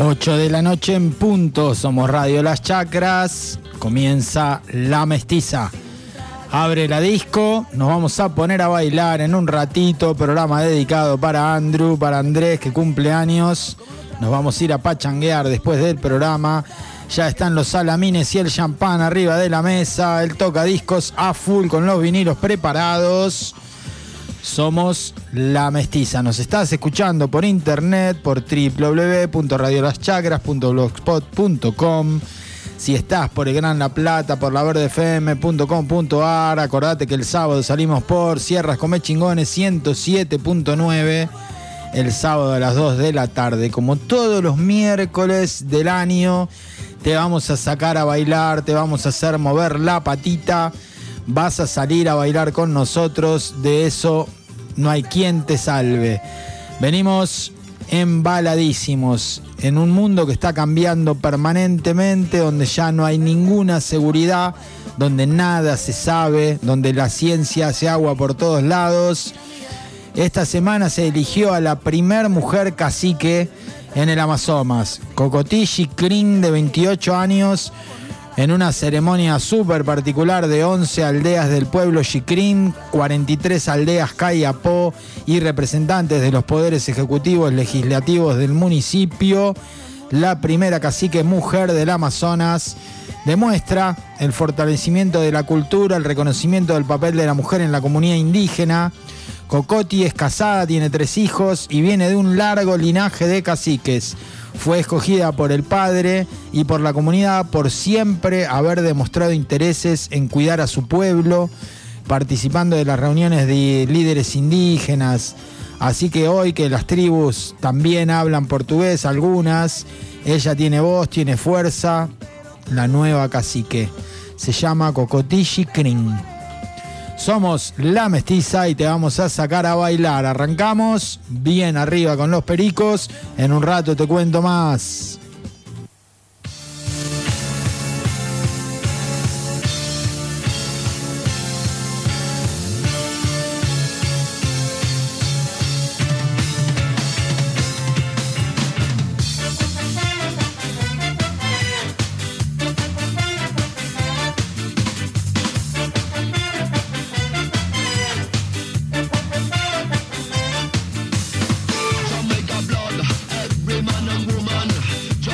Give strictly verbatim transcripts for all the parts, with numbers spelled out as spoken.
ocho de la noche en punto, somos Radio Las Chacras, comienza La Mestiza. Abre la disco, nos vamos a poner a bailar en un ratito, programa dedicado para Andrew, para Andrés que cumple años. Nos vamos a ir a pachanguear después del programa. Ya están los salamines y el champán arriba de la mesa, el tocadiscos a full con los vinilos preparados. Somos La Mestiza. Nos estás escuchando por internet, por doble u doble u doble u punto radio las chacras punto blogspot punto com. Si estás por el Gran La Plata, por la verde f m punto com punto a r, acordate que el sábado salimos por Sierras Come Chingones ciento siete punto nueve, el sábado a las dos de la tarde. Como todos los miércoles del año, te vamos a sacar a bailar, te vamos a hacer mover la patita, vas a salir a bailar con nosotros, de eso no hay quien te salve. Venimos embaladísimos en un mundo que está cambiando permanentemente, donde ya no hay ninguna seguridad, donde nada se sabe, donde la ciencia hace agua por todos lados. Esta semana se eligió a la primer mujer cacique en el Amazonas, Cocotí Xicrin, de veintiocho años, en una ceremonia súper particular de once aldeas del pueblo Xicrin, cuarenta y tres aldeas Cayapó y representantes de los poderes ejecutivos legislativos del municipio. La primera cacique mujer del Amazonas demuestra el fortalecimiento de la cultura, el reconocimiento del papel de la mujer en la comunidad indígena. Cocotí es casada, tiene tres hijos y viene de un largo linaje de caciques. Fue escogida por el padre y por la comunidad por siempre haber demostrado intereses en cuidar a su pueblo, participando de las reuniones de líderes indígenas. Así que hoy que las tribus también hablan portugués, algunas, ella tiene voz, tiene fuerza. La nueva cacique se llama Cocotí Xicrin. Somos La Mestiza y te vamos a sacar a bailar. Arrancamos bien arriba con los pericos. En un rato te cuento más. Jamaica blood, every man and woman.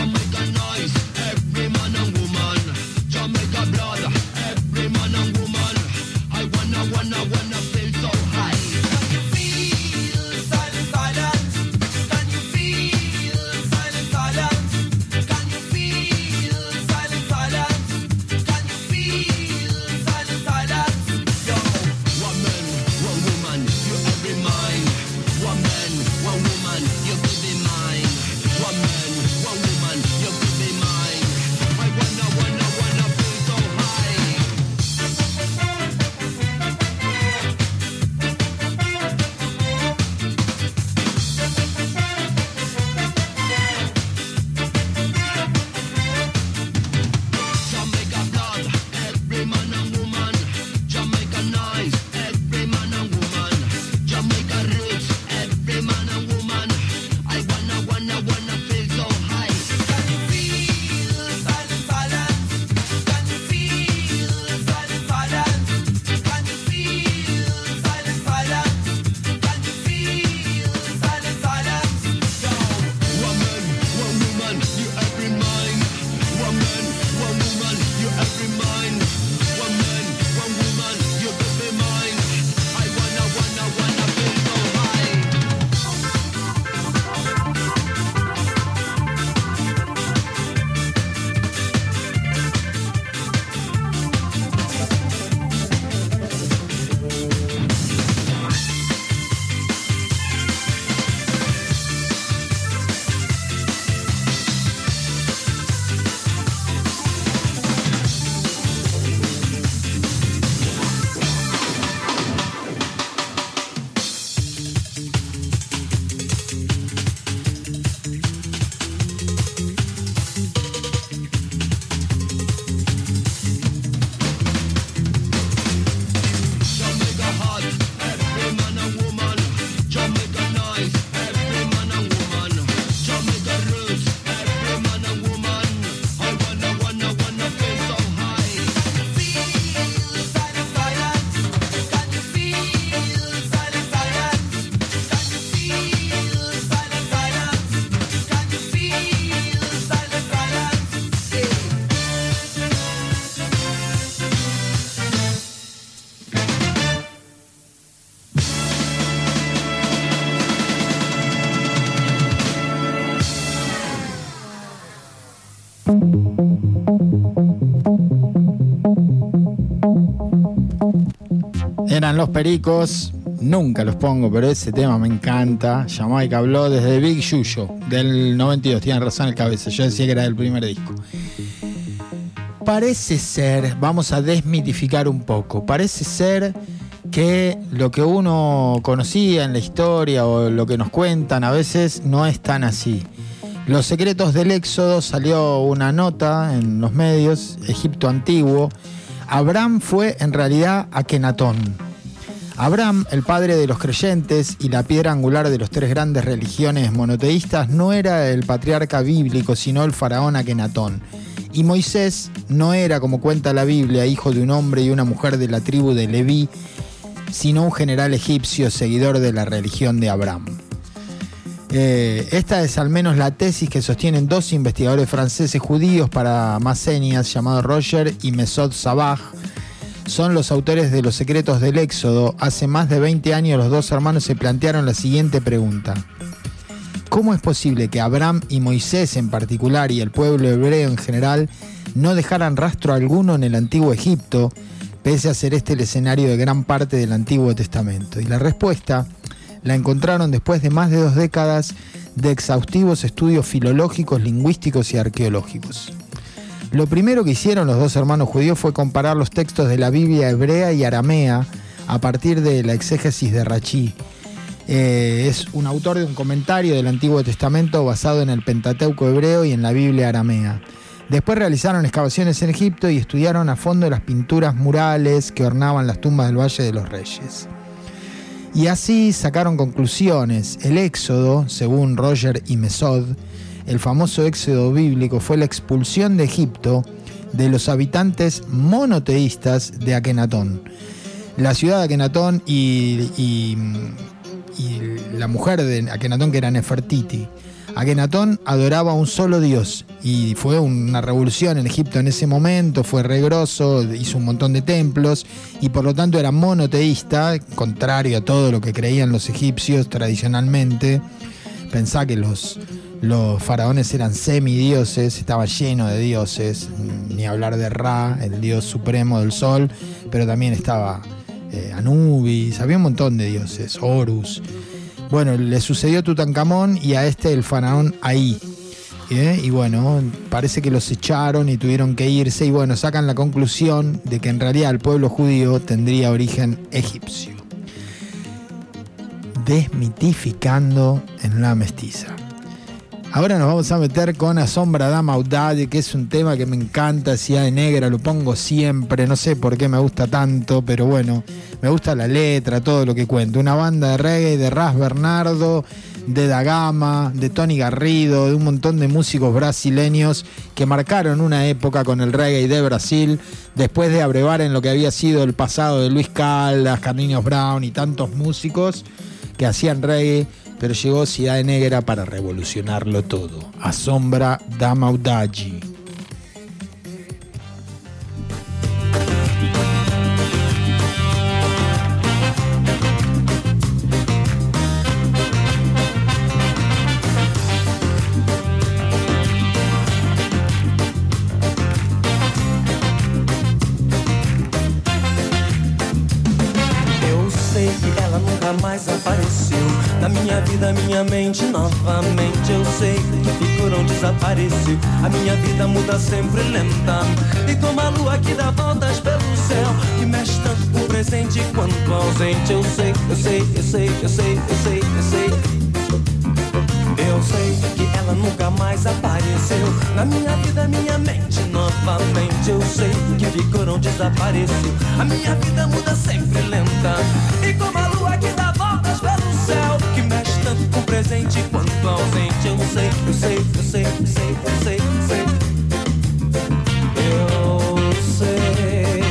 Eran Los Pericos, nunca los pongo, pero ese tema me encanta. Jamaica habló desde Big Yuyo, del noventa y dos, tienen razón el cabeza, yo decía que era del primer disco. Parece ser, vamos a desmitificar un poco, parece ser que lo que uno conocía en la historia o lo que nos cuentan a veces no es tan así. Los secretos del Éxodo, salió una nota en los medios, Egipto antiguo. Abraham fue en realidad Akenatón. Abraham, el padre de los creyentes y la piedra angular de las tres grandes religiones monoteístas, no era el patriarca bíblico, sino el faraón Akenatón. Y Moisés no era, como cuenta la Biblia, hijo de un hombre y una mujer de la tribu de Leví, sino un general egipcio seguidor de la religión de Abraham. Eh, esta es al menos la tesis que sostienen dos investigadores franceses judíos para más señas, llamados Roger y Mesod Sabah. Son los autores de Los secretos del Éxodo. Hace más de veinte años los dos hermanos se plantearon la siguiente pregunta: ¿cómo es posible que Abraham y Moisés en particular y el pueblo hebreo en general no dejaran rastro alguno en el antiguo Egipto, pese a ser este el escenario de gran parte del Antiguo Testamento? Y la respuesta la encontraron después de más de dos décadas de exhaustivos estudios filológicos, lingüísticos y arqueológicos. Lo primero que hicieron los dos hermanos judíos fue comparar los textos de la Biblia hebrea y aramea a partir de la exégesis de Rachi. Eh, es un autor de un comentario del Antiguo Testamento basado en el Pentateuco hebreo y en la Biblia aramea. Después realizaron excavaciones en Egipto y estudiaron a fondo las pinturas murales que ornaban las tumbas del Valle de los Reyes. Y así sacaron conclusiones. El Éxodo, según Roger y Mesod, el famoso Éxodo bíblico, fue la expulsión de Egipto de los habitantes monoteístas de Akenatón. La ciudad de Akenatón y, y, y la mujer de Akenatón, que era Nefertiti. Akenatón adoraba a un solo dios y fue una revolución en Egipto en ese momento, fue regroso, hizo un montón de templos y por lo tanto era monoteísta, contrario a todo lo que creían los egipcios tradicionalmente. Pensá que los, los faraones eran semidioses, estaba lleno de dioses, ni hablar de Ra, el dios supremo del sol, pero también estaba eh, Anubis, había un montón de dioses, Horus. Bueno, le sucedió a Tutankamón y a este el faraón Ahí. ¿Eh? Y bueno, parece que los echaron y tuvieron que irse. Y bueno, sacan la conclusión de que en realidad el pueblo judío tendría origen egipcio. Desmitificando en la mestiza. Ahora nos vamos a meter con Asombra da Maldade, que es un tema que me encanta. Ciudad Negra, lo pongo siempre, no sé por qué me gusta tanto, pero bueno, me gusta la letra, todo lo que cuenta. Una banda de reggae de Ras Bernardo, de Da Gama, de Tony Garrido, de un montón de músicos brasileños que marcaron una época con el reggae de Brasil, después de abrevar en lo que había sido el pasado de Luis Caldas, Carlinhos Brown y tantos músicos que hacían reggae. Pero llegó Ciudad Negra para revolucionarlo todo. Asombra da Maldade. Mais apareceu na minha vida, minha mente novamente. Eu sei que figurão desapareceu. A minha vida muda sempre lenta, e como a lua que dá voltas pelo céu, que mexe tanto com o presente quanto ausente. Eu sei, eu sei, eu sei, eu sei, eu sei, eu sei. Eu sei que ela nunca mais apareceu na minha vida, minha mente novamente. Eu sei que figurão desapareceu. A minha vida muda sempre lenta, e como a lua que dá voltas pelo céu, que mexe tanto com o presente quanto ausente. Eu sei, eu sei, eu sei, eu sei, eu sei, eu sei. Eu sei.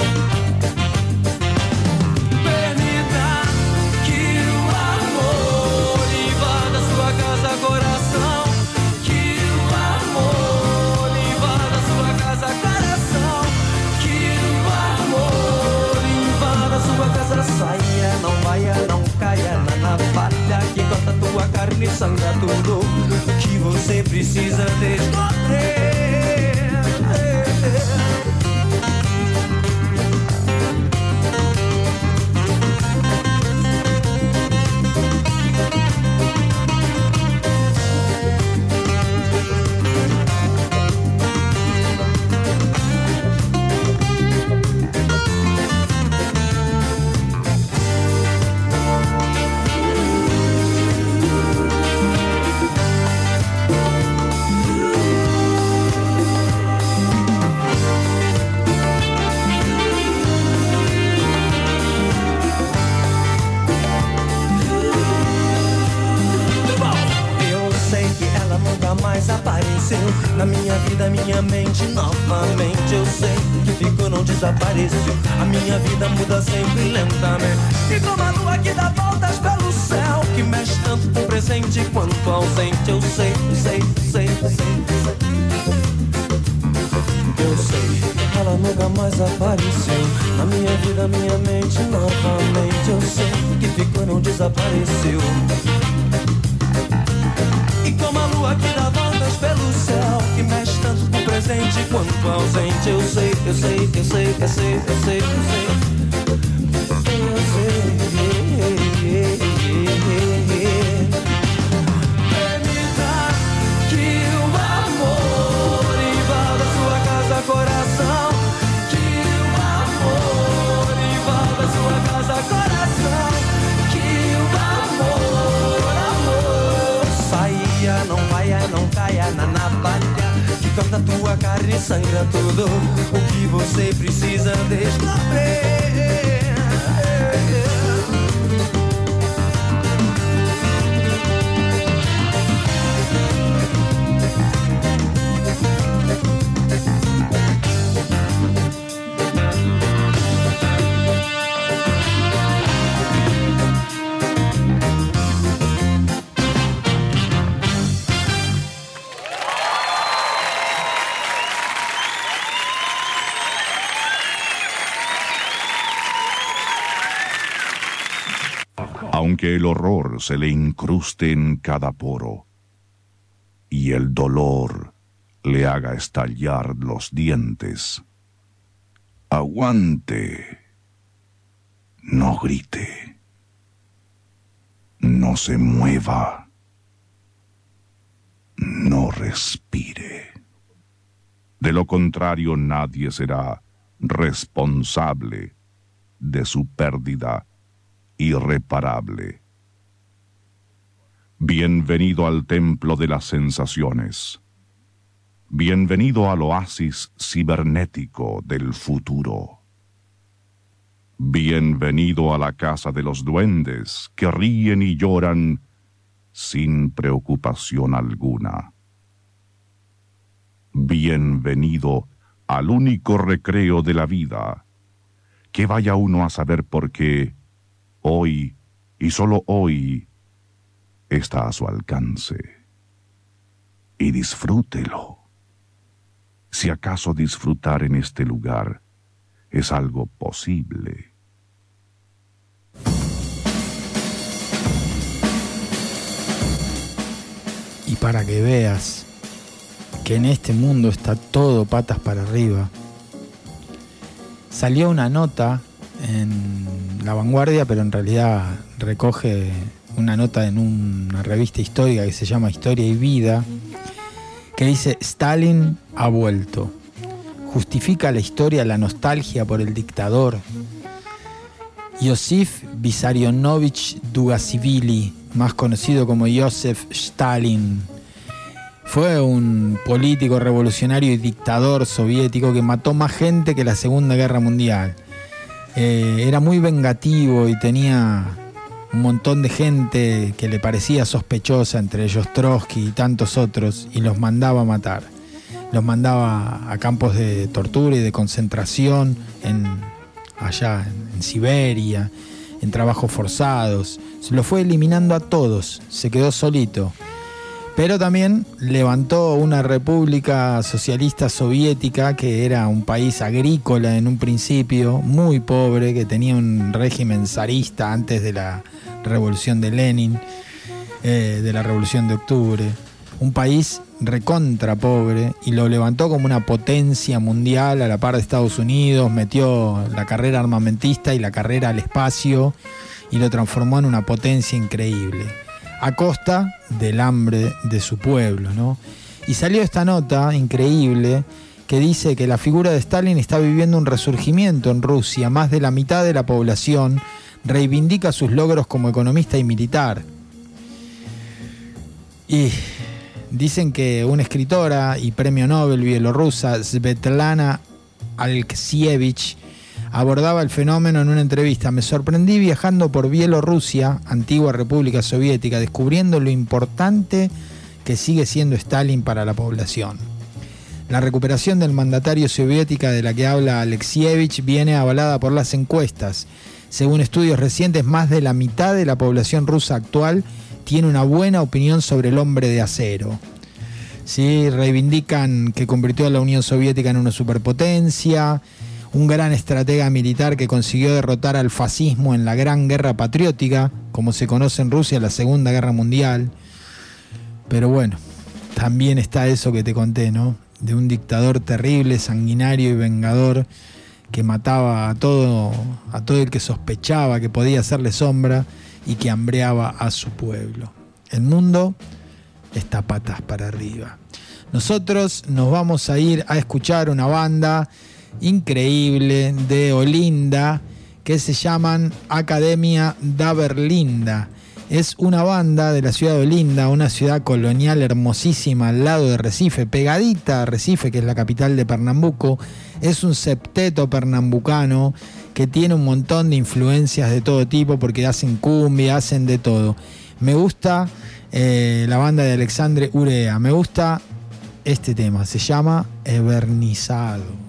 Permita que o amor invada sua casa, coração. Que o amor invada sua casa, coração. Que o amor invada sua casa. Saia, não vaia, não caia na navalha que corta tua carne e sangra tudo que você precisa descobrir. minha mente novamente. Eu sei que ficou, não desapareceu. A minha vida muda sempre lentamente. E como a lua que dá voltas pelo céu, que mexe tanto com o presente quanto ausente. Eu sei, eu sei, eu sei, eu sei, eu sei. Eu sei, ela nunca mais apareceu. Na minha vida, minha mente novamente. Eu sei que ficou, não desapareceu. E como a lua que dá voltas pelo céu, que mexe tanto com o presente quanto ausente. Eu sei, eu sei, eu sei, eu sei, eu sei, eu sei. Eu sei. Permita que o amor invada sua casa, coração. Que o amor invada sua casa, coração. Que o amor, amor saia, não vaia, não caia na navalha que corta tua carne e sangra tudo o que você precisa descobrir. Aunque el horror se le incruste en cada poro y el dolor le haga estallar los dientes, aguante, no grite, no se mueva, no respire. De lo contrario, nadie será responsable de su pérdida irreparable. Bienvenido al templo de las sensaciones. Bienvenido al oasis cibernético del futuro. Bienvenido a la casa de los duendes que ríen y lloran sin preocupación alguna. Bienvenido al único recreo de la vida, que vaya uno a saber por qué hoy, y solo hoy, está a su alcance. Y disfrútelo. Si acaso disfrutar en este lugar es algo posible. Y para que veas que en este mundo está todo patas para arriba, salió una nota en La Vanguardia, pero en realidad recoge una nota en una revista histórica que se llama Historia y Vida, que dice: Stalin ha vuelto. Justifica la historia la nostalgia por el dictador. Josif Vissarionovich Dugasivili, más conocido como Joseph Stalin, fue un político revolucionario y dictador soviético que mató más gente que la Segunda Guerra Mundial. Eh, era muy vengativo y tenía un montón de gente que le parecía sospechosa, entre ellos Trotsky y tantos otros, y los mandaba a matar. Los mandaba a campos de tortura y de concentración en, allá en, en Siberia, en trabajos forzados. Se los fue eliminando a todos, se quedó solito. Pero también levantó una república socialista soviética que era un país agrícola en un principio, muy pobre, que tenía un régimen zarista antes de la revolución de Lenin, eh, de la revolución de octubre. Un país recontra pobre, y lo levantó como una potencia mundial a la par de Estados Unidos, metió la carrera armamentista y la carrera al espacio y lo transformó en una potencia increíble, a costa del hambre de su pueblo, ¿no? Y salió esta nota increíble que dice que la figura de Stalin está viviendo un resurgimiento en Rusia. Más de la mitad de la población reivindica sus logros como economista y militar. Y dicen que una escritora y premio Nobel bielorrusa, Svetlana Alexievich, abordaba el fenómeno en una entrevista. Me sorprendí viajando por Bielorrusia, antigua República Soviética, descubriendo lo importante que sigue siendo Stalin para la población. La recuperación del mandatario soviética de la que habla Alexievich viene avalada por las encuestas. Según estudios recientes, más de la mitad de la población rusa actual tiene una buena opinión sobre el hombre de acero. Sí, reivindican que convirtió a la Unión Soviética en una superpotencia, un gran estratega militar que consiguió derrotar al fascismo en la Gran Guerra Patriótica, como se conoce en Rusia, la Segunda Guerra Mundial. Pero bueno, también está eso que te conté, ¿no? De un dictador terrible, sanguinario y vengador que mataba a todo, a todo el que sospechaba que podía hacerle sombra y que hambreaba a su pueblo. El mundo está patas para arriba. Nosotros nos vamos a ir a escuchar una banda increíble de Olinda que se llaman Academia da Berlinda. Es una banda de la ciudad de Olinda, una ciudad colonial hermosísima al lado de Recife, pegadita a Recife, que es la capital de Pernambuco. Es un septeto pernambucano que tiene un montón de influencias de todo tipo porque hacen cumbia, hacen de todo. Me gusta eh, la banda de Alexandre Urea, me gusta este tema, se llama Evernizado.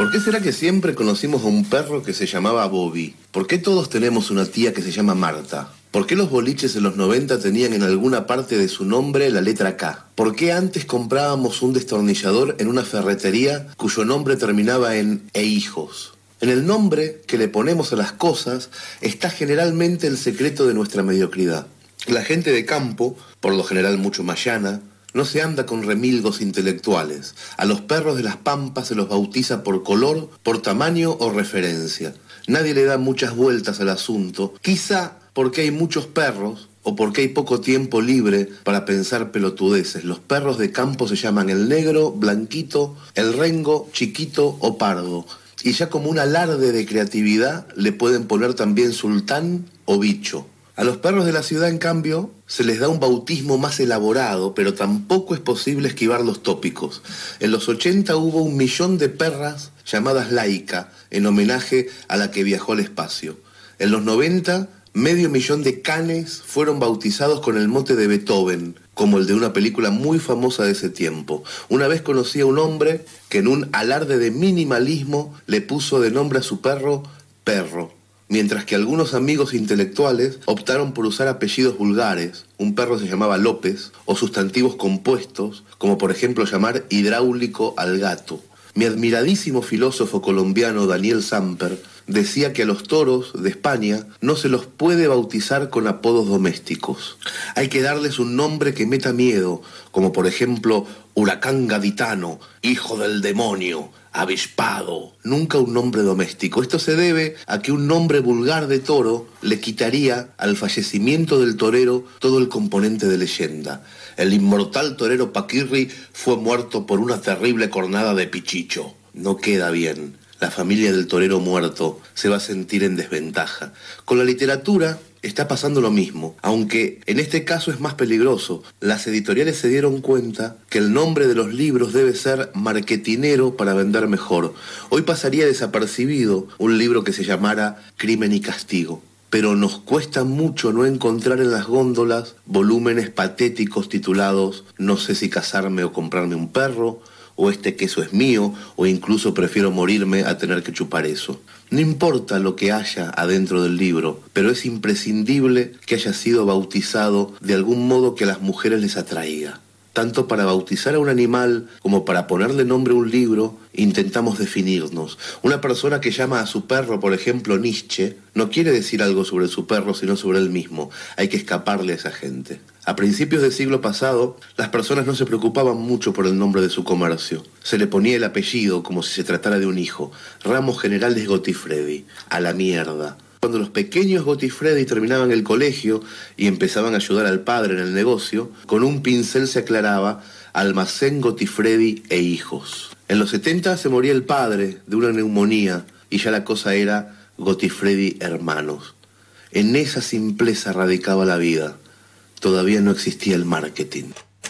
¿Por qué será que siempre conocimos a un perro que se llamaba Bobby? ¿Por qué todos tenemos una tía que se llama Marta? ¿Por qué los boliches en los noventa tenían en alguna parte de su nombre la letra K? ¿Por qué antes comprábamos un destornillador en una ferretería cuyo nombre terminaba en e hijos? En el nombre que le ponemos a las cosas está generalmente el secreto de nuestra mediocridad. La gente de campo, por lo general mucho más llana, no se anda con remilgos intelectuales. A los perros de las pampas se los bautiza por color, por tamaño o referencia. Nadie le da muchas vueltas al asunto, quizá porque hay muchos perros o porque hay poco tiempo libre para pensar pelotudeces. Los perros de campo se llaman el negro, blanquito, el rengo, chiquito o pardo. Y ya como un alarde de creatividad le pueden poner también sultán o bicho. A los perros de la ciudad, en cambio, se les da un bautismo más elaborado, pero tampoco es posible esquivar los tópicos. En los ochenta hubo un millón de perras llamadas Laika, en homenaje a la que viajó al espacio. En los noventa, medio millón de canes fueron bautizados con el mote de Beethoven, como el de una película muy famosa de ese tiempo. Una vez conocí a un hombre que en un alarde de minimalismo le puso de nombre a su perro Perro. Mientras que algunos amigos intelectuales optaron por usar apellidos vulgares, un perro se llamaba López, o sustantivos compuestos, como por ejemplo llamar hidráulico al gato. Mi admiradísimo filósofo colombiano Daniel Samper decía que a los toros de España no se los puede bautizar con apodos domésticos. Hay que darles un nombre que meta miedo, como por ejemplo Huracán Gaditano, Hijo del Demonio, Avispado, nunca un nombre doméstico. Esto se debe a que un nombre vulgar de toro le quitaría al fallecimiento del torero todo el componente de leyenda. El inmortal torero Paquirri fue muerto por una terrible cornada de pichicho. No queda bien. La familia del torero muerto se va a sentir en desventaja. Con la literatura está pasando lo mismo, aunque en este caso es más peligroso. Las editoriales se dieron cuenta que el nombre de los libros debe ser marketinero para vender mejor. Hoy pasaría desapercibido un libro que se llamara Crimen y Castigo, pero nos cuesta mucho no encontrar en las góndolas volúmenes patéticos titulados No sé si casarme o comprarme un perro, o este queso es mío, o incluso prefiero morirme a tener que chupar eso. No importa lo que haya adentro del libro, pero es imprescindible que haya sido bautizado de algún modo que a las mujeres les atraiga. Tanto para bautizar a un animal como para ponerle nombre a un libro, intentamos definirnos. Una persona que llama a su perro, por ejemplo, Nietzsche, no quiere decir algo sobre su perro, sino sobre él mismo. Hay que escaparle a esa gente. A principios del siglo pasado, las personas no se preocupaban mucho por el nombre de su comercio. Se le ponía el apellido como si se tratara de un hijo. Ramos Generales Gotifredi. A la mierda. Cuando los pequeños Gotifredi terminaban el colegio y empezaban a ayudar al padre en el negocio, con un pincel se aclaraba Almacén Gotifredi e Hijos. En los setenta se moría el padre de una neumonía y ya la cosa era Gotifredi Hermanos. En esa simpleza radicaba la vida. Todavía no existía el marketing.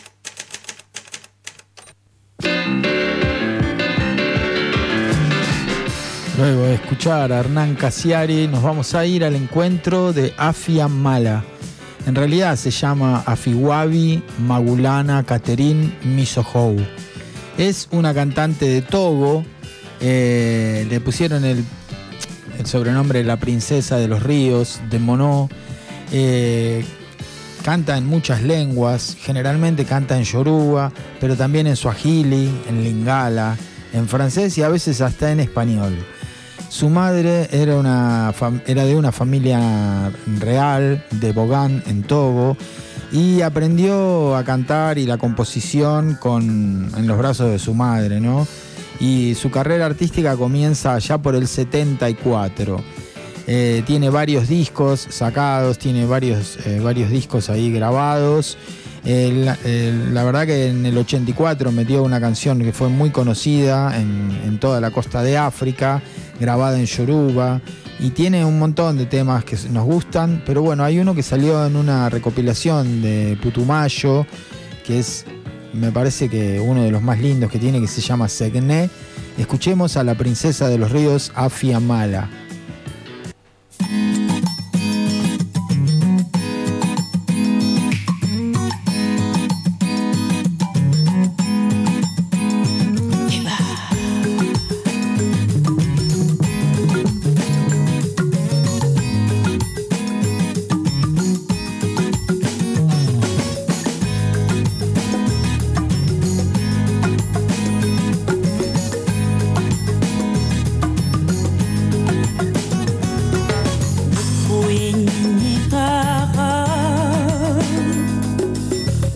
Luego de escuchar a Hernán Casiari, nos vamos a ir al encuentro de Afia Mala. En realidad se llama Afiwabi Magulana Catherine Misohou. Es una cantante de Togo. Eh, le pusieron el, el sobrenombre de la princesa de los ríos, de Monó. Eh, canta en muchas lenguas, generalmente canta en yoruba, pero también en suajili, en lingala, en francés y a veces hasta en español. Su madre era, una, era de una familia real de Bogán, en Togo, y aprendió a cantar y la composición con, en los brazos de su madre, ¿no? Y su carrera artística comienza allá por el setenta y cuatro. Eh, tiene varios discos sacados, tiene varios, eh, varios discos ahí grabados. Eh, la, eh, la verdad que en el ochenta y cuatro metió una canción que fue muy conocida en, en toda la costa de África, grabada en yoruba, y tiene un montón de temas que nos gustan, pero bueno, hay uno que salió en una recopilación de Putumayo, que es, me parece que uno de los más lindos que tiene, que se llama Segné. Escuchemos a la princesa de los ríos, Afia Mala.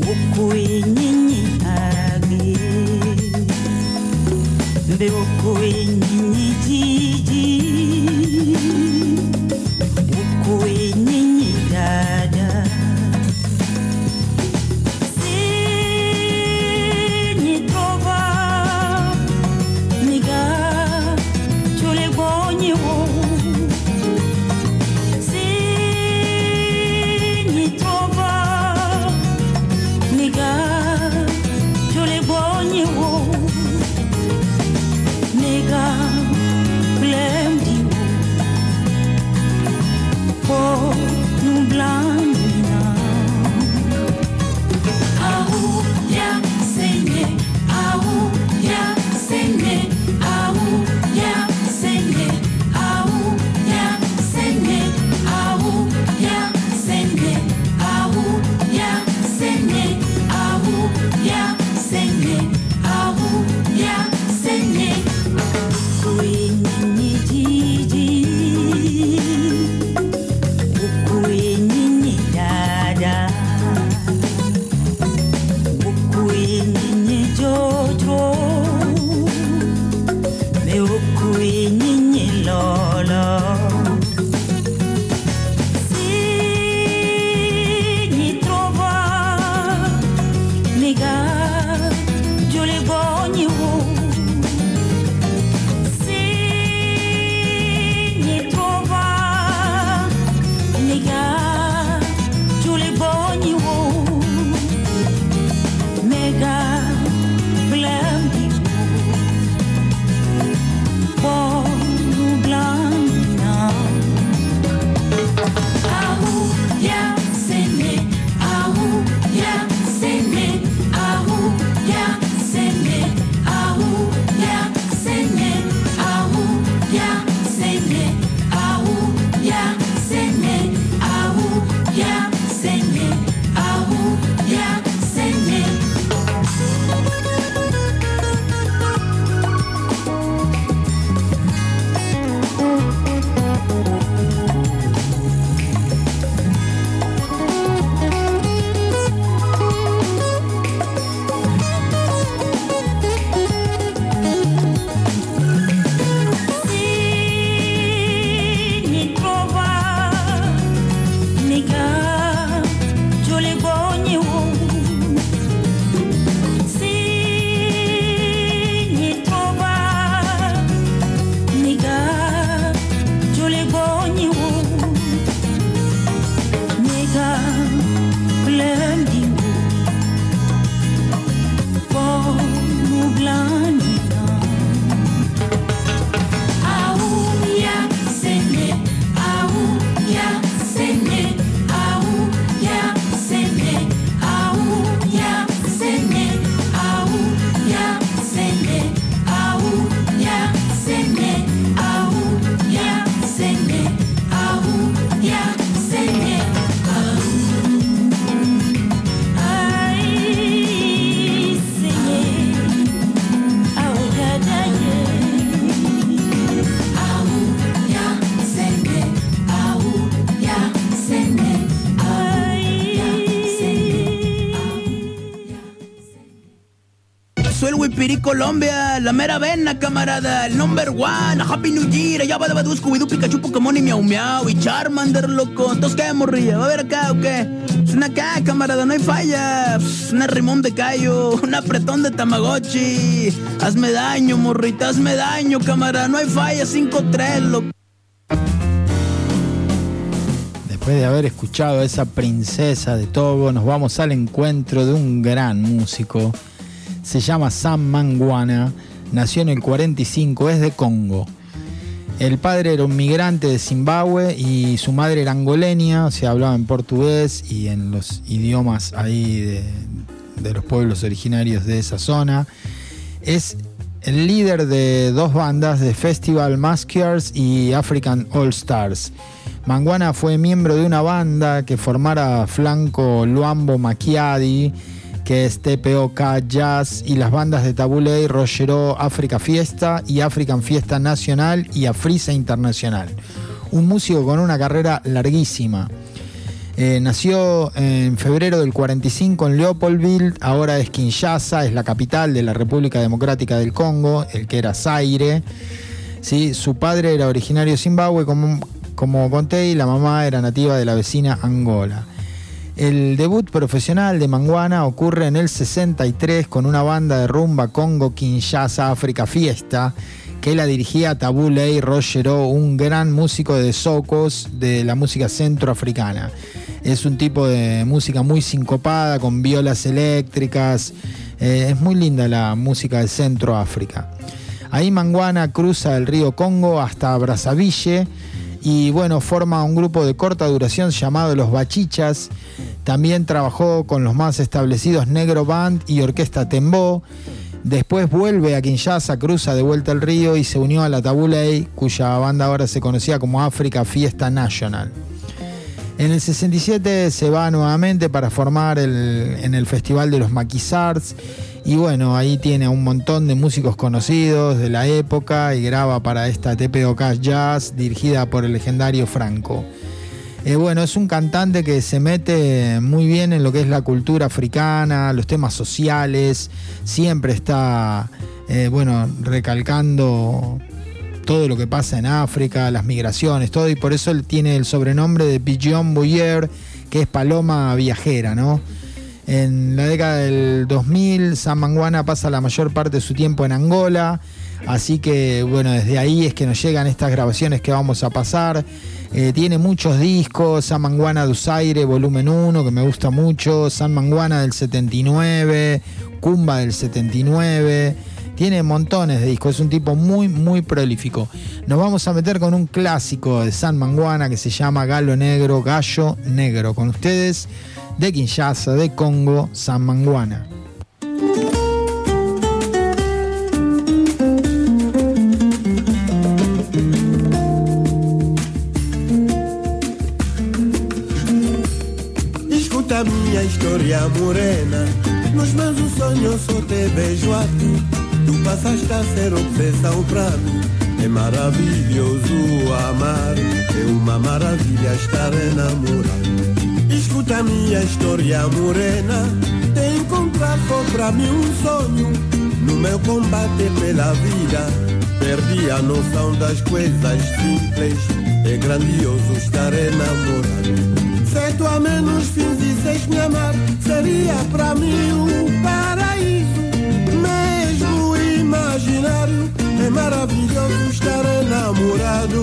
Ukui nyinyi agi Be ukui nyinyi jiji Ukui nyinyi dada Signi trova Niga Chule bonyi wo Signi trova Niga Chule bonyi wo Niga Blem di wo Po Nublana Au ya senye Au ya senye Au ya senye Au ya senye Au ya senye Au ya senye Au ya senye Au ya senye Kui nyinyi jiji Ukui nyinyi dada Ukui nyinyi jojo Me ukui nyinyi lolo Signi trova Niga Giule gogni wo Signi trova Niga Giule gogni wo Mega Blambi wo Bonu blana Au ya senye Au ya senye Au ya senye Au ya senye Au ya senye Au ya senye Au ya senye Au ya senye Signi trova Niga Giule gogni wo Signi trova Niga Giule gogni wo Niga Blendi wo Bonu blanina Au ya senye Au ya senye Au ya senye Au ya senye Au ya senye Au ya senye Au ya senye Au ya senye Ai senye Au gadaye Au ya senye Au ya senye Ai ya senye Soy el Wipiri Colombia, la mera vena, camarada, el number one, Happy New Year, allá va de Badu, Scooby-Doo, Pikachu, Pokémon y Miau Miau, y Charmander, loco. Entonces, ¿qué, morrilla? ¿Va a ver acá o qué? Es una acá, camarada, no hay falla. Pss, una rimón de callo, un apretón de Tamagotchi. Hazme daño, morrita, hazme daño, camarada, no hay falla, cinco tres, loco. Después de haber escuchado a esa princesa de Togo, nos vamos al encuentro de un gran músico. Se llama Sam Mangwana, nació en el cuarenta y cinco, es de Congo. El padre era un migrante de Zimbabue y su madre era angoleña, o sea, hablaba en portugués y en los idiomas ahí de, de los pueblos originarios de esa zona. Es el líder de dos bandas de Festival Maskers y African All Stars. Mangwana fue miembro de una banda que formara Flanco Luambo Makiadi, que es T P O K Jazz, y las bandas de Tabulei, Rogero, África Fiesta y African Fiesta Nacional y Afrisa Internacional. Un músico con una carrera larguísima. Eh, nació en febrero del cuarenta y cinco en Leopoldville, ahora es Kinshasa, es la capital de la República Democrática del Congo, el que era Zaire. ¿Sí? Su padre era originario de Zimbabue, como, como conté, y la mamá era nativa de la vecina Angola. El debut profesional de Mangwana ocurre en el sesenta y tres con una banda de rumba Congo Kinshasa Africa Fiesta, que la dirigía Tabu Ley Rogero, un gran músico de socos de la música centroafricana. Es un tipo de música muy sincopada, con violas eléctricas. Eh, es muy linda la música de Centroáfrica. Ahí Mangwana cruza el río Congo hasta Brazzaville y bueno, forma un grupo de corta duración llamado Los Bachichas. También trabajó con los más establecidos Negro Band y Orquesta Tembo. Después vuelve a Kinshasa, cruza de vuelta el río y se unió a la Tabu Ley, cuya banda ahora se conocía como Africa Fiesta National. En el sesenta y siete se va nuevamente para formar el, en el Festival de los Maquisards. Y bueno, ahí tiene a un montón de músicos conocidos de la época y graba para esta T P O K Jazz dirigida por el legendario Franco. Eh, bueno, es un cantante que se mete muy bien en lo que es la cultura africana, los temas sociales, siempre está, eh, bueno, recalcando todo lo que pasa en África, las migraciones, todo, y por eso él tiene el sobrenombre de Pigeon Voyeur, que es paloma viajera, ¿no? En la década del dos mil, Sam Mangwana pasa la mayor parte de su tiempo en Angola, así que, bueno, desde ahí es que nos llegan estas grabaciones que vamos a pasar. Eh, tiene muchos discos, Sam Mangwana do Zaire, volumen uno, que me gusta mucho, Sam Mangwana del setenta y nueve, Kumba del setenta y nueve... Tiene montones de discos, es un tipo muy, muy prolífico. Nos vamos a meter con un clásico de Sam Mangwana que se llama Galo Negro, Gallo Negro. Con ustedes, de Kinshasa, de Congo, Sam Mangwana. Escuta minha história morena, nos meus sonhos só te vejo a ti. Tu passaste a ser obsessão pra mim. É maravilhoso amar, é uma maravilha estar enamorado. Escuta minha história morena, te encontrar foi pra mim um sonho. No meu combate pela vida, perdi a noção das coisas simples. É grandioso estar enamorado. Se tu a menos fizesses me amar, seria pra mim um paraíso. Mesmo imaginário, é maravilhoso estar enamorado.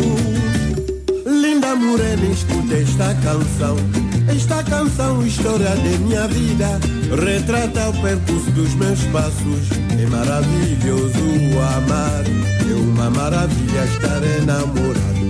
Linda morena, escuta esta canção. Esta canção, história de minha vida, retrata o percurso dos meus passos. É maravilhoso amar, é uma maravilha estar enamorado.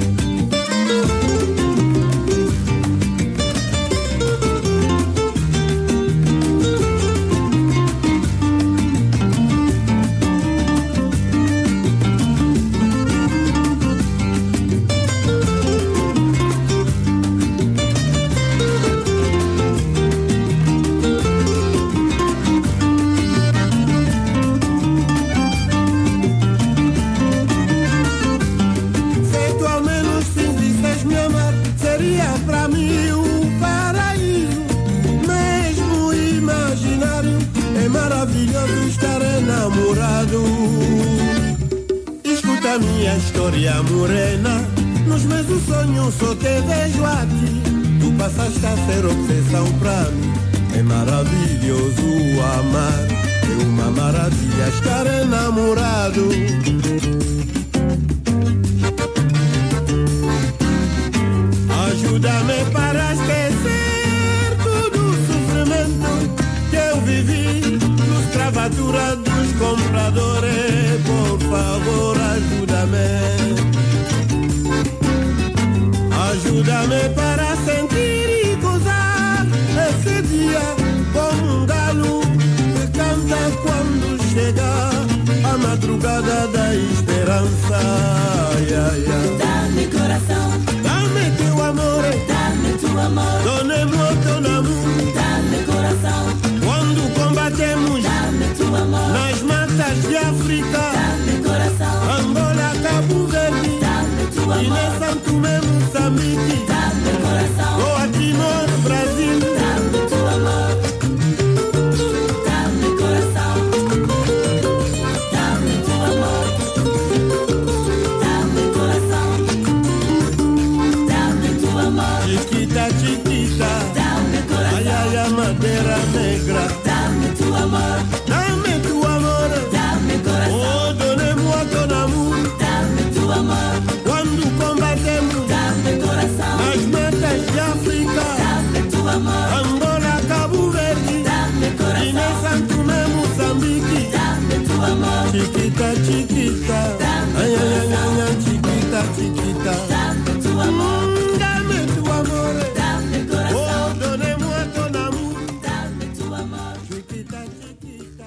Minha história morena, nos meus sonhos só te vejo a ti. Tu passaste a ser obsessão pra mim. É maravilhoso amar, é uma maravilha estar enamorado. Ajuda-me para esquecer todo o sofrimento que eu vivi nos escravatura dos compradores. Por favor, ajuda-me. Ajuda-me para sentir e gozar esse dia como um galo que canta quando chega a madrugada da esperança. Ai, ai, ai. Dá-me coração, dá-me teu amor, dá-me teu amor, donne-moi ton amour. dá-me coração, quando combatemos dá-me teu amor, nas matas de África, dá-me coração, Angola, Cabo Verde, dá-me teu amor, Guiné, Santo Tomé, Moçambique, dá-me coração, ou a Timor. chiquita. Ay, ay, ay, ay, ay, chiquita, chiquita. Dame tu amor, Mm, dame tu amor. dame el corazón, Oh, donnez-moi ton amour. dame tu amor. Chiquita, chiquita.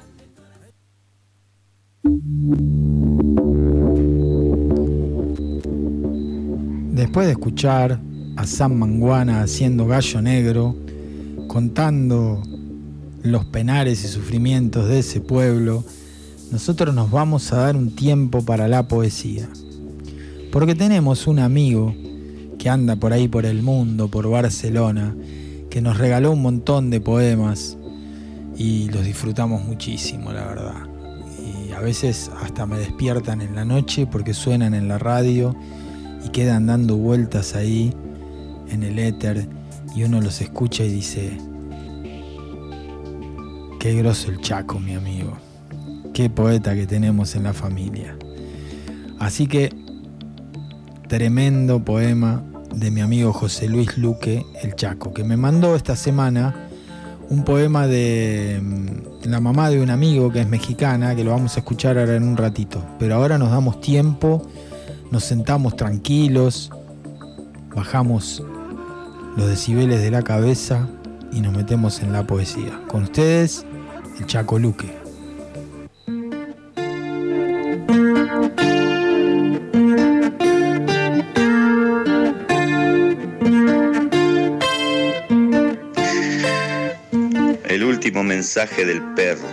Después de escuchar a Sam Manguana haciendo Gallo Negro, contando los penares y sufrimientos de ese pueblo, nosotros nos vamos a dar un tiempo para la poesía. Porque tenemos un amigo que anda por ahí por el mundo, por Barcelona, que nos regaló un montón de poemas y los disfrutamos muchísimo, la verdad. Y a veces hasta me despiertan en la noche porque suenan en la radio y quedan dando vueltas ahí en el éter y uno los escucha y dice: qué groso el Chaco, mi amigo, qué poeta que tenemos en la familia. Así que tremendo poema de mi amigo José Luis Luque, el Chaco, que me mandó esta semana un poema de la mamá de un amigo que es mexicana, que lo vamos a escuchar ahora en un ratito. Pero ahora nos damos tiempo, nos sentamos tranquilos, bajamos los decibeles de la cabeza y nos metemos en la poesía. Con ustedes, el Chaco Luque. El último mensaje del perro.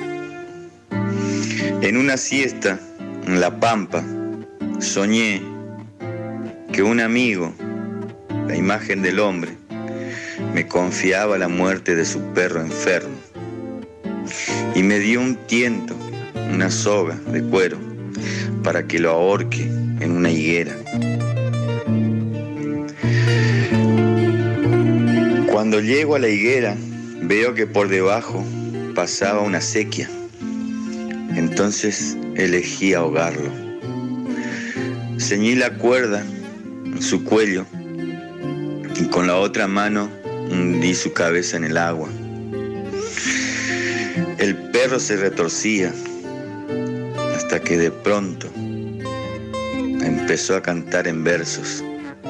En una siesta en la pampa soñé que un amigo, la imagen del hombre, me confiaba la muerte de su perro enfermo y me dio un tiento, una soga de cuero para que lo ahorque en una higuera. Cuando llego a la higuera veo que por debajo pasaba una acequia. Entonces elegí ahogarlo. Ceñí la cuerda en su cuello y con la otra mano hundí su cabeza en el agua. El perro se retorcía hasta que de pronto empezó a cantar en versos.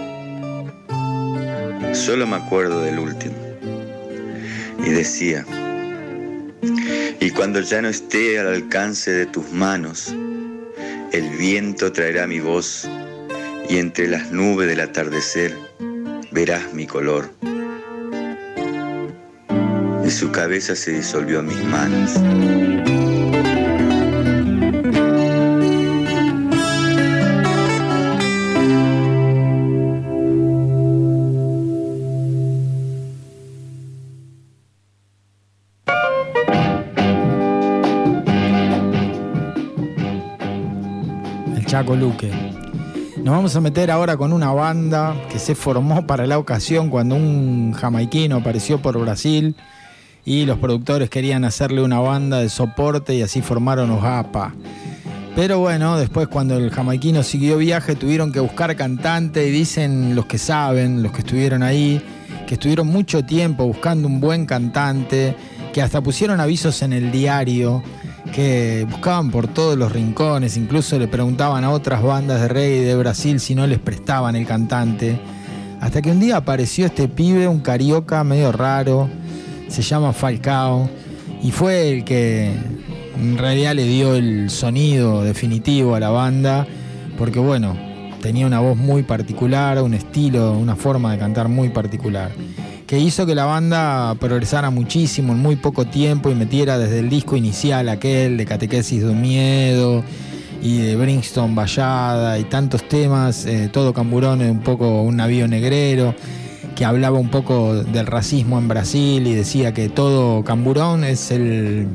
Solo me acuerdo del último. Y decía: y cuando ya no esté al alcance de tus manos, el viento traerá mi voz y entre las nubes del atardecer verás mi color. Y su cabeza se disolvió en mis manos. Chaco Luque. Nos vamos a meter ahora con una banda que se formó para la ocasión cuando un jamaiquino apareció por Brasil y los productores querían hacerle una banda de soporte y así formaron Ojapa. Pero bueno, después cuando el jamaiquino siguió viaje tuvieron que buscar cantante y dicen los que saben, los que estuvieron ahí, que estuvieron mucho tiempo buscando un buen cantante, que hasta pusieron avisos en el diario, que buscaban por todos los rincones, incluso le preguntaban a otras bandas de reggae de Brasil si no les prestaban el cantante, hasta que un día apareció este pibe, un carioca medio raro, se llama Falcao, y fue el que en realidad le dio el sonido definitivo a la banda, porque bueno, tenía una voz muy particular, un estilo, una forma de cantar muy particular, que hizo que la banda progresara muchísimo en muy poco tiempo y metiera desde el disco inicial aquel de Catequesis de un Miedo y de Brimstone Vallada y tantos temas, eh, Todo Camburón, un poco un navío negrero, que hablaba un poco del racismo en Brasil y decía que todo Camburón es el...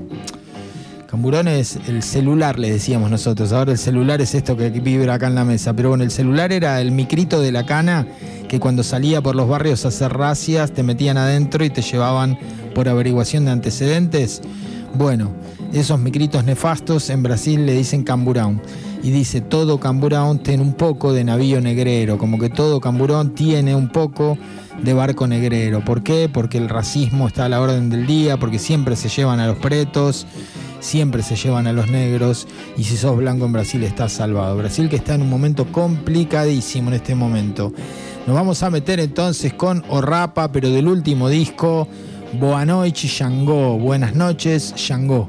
Camburón es el celular, le decíamos nosotros. Ahora el celular es esto que vibra acá en la mesa. Pero bueno, el celular era el micrito de la cana que cuando salía por los barrios a hacer racias te metían adentro y te llevaban por averiguación de antecedentes. Bueno, esos micritos nefastos en Brasil le dicen camburão. Y dice, todo camburão tiene un poco de navío negrero. Como que todo camburón tiene un poco de barco negrero. ¿Por qué? Porque el racismo está a la orden del día, porque siempre se llevan a los pretos. siempre se llevan a los negros, y si sos blanco en Brasil estás salvado. Brasil que está en un momento complicadísimo en este momento. Nos vamos a meter entonces con O Rapa, pero del último disco, Boa Noite, Xangô. Buenas noches, Xangô.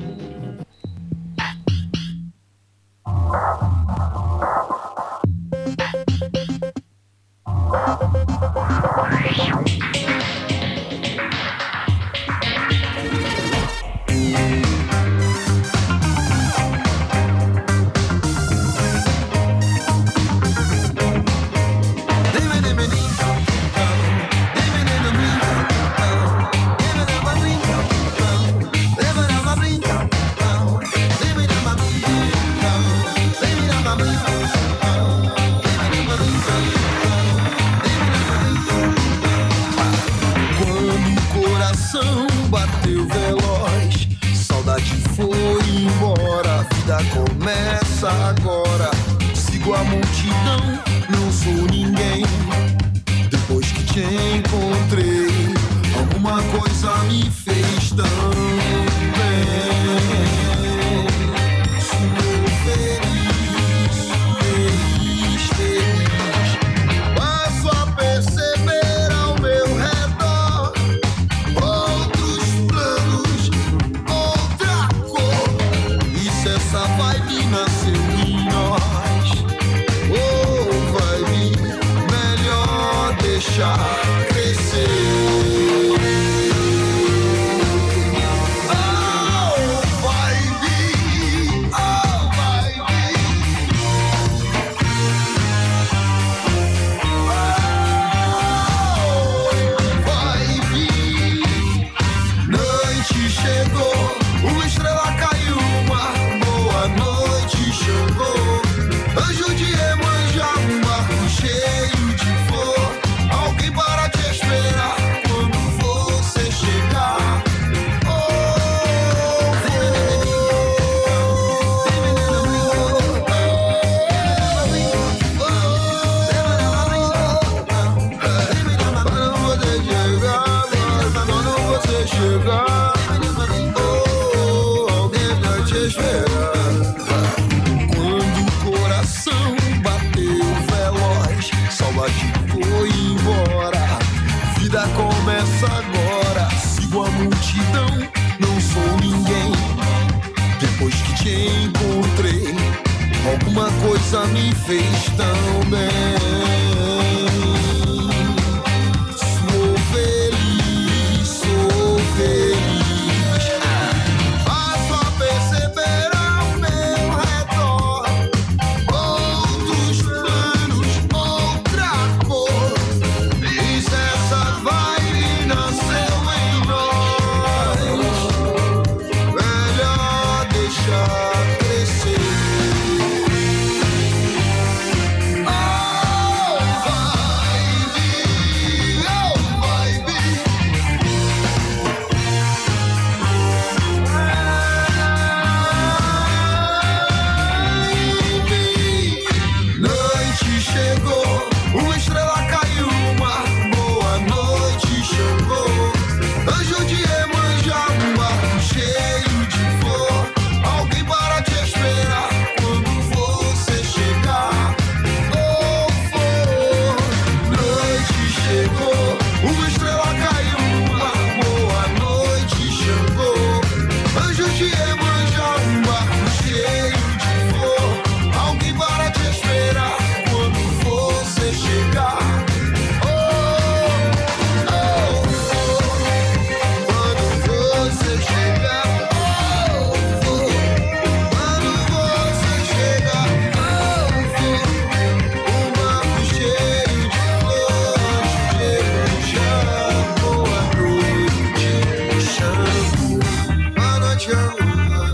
Boa noite,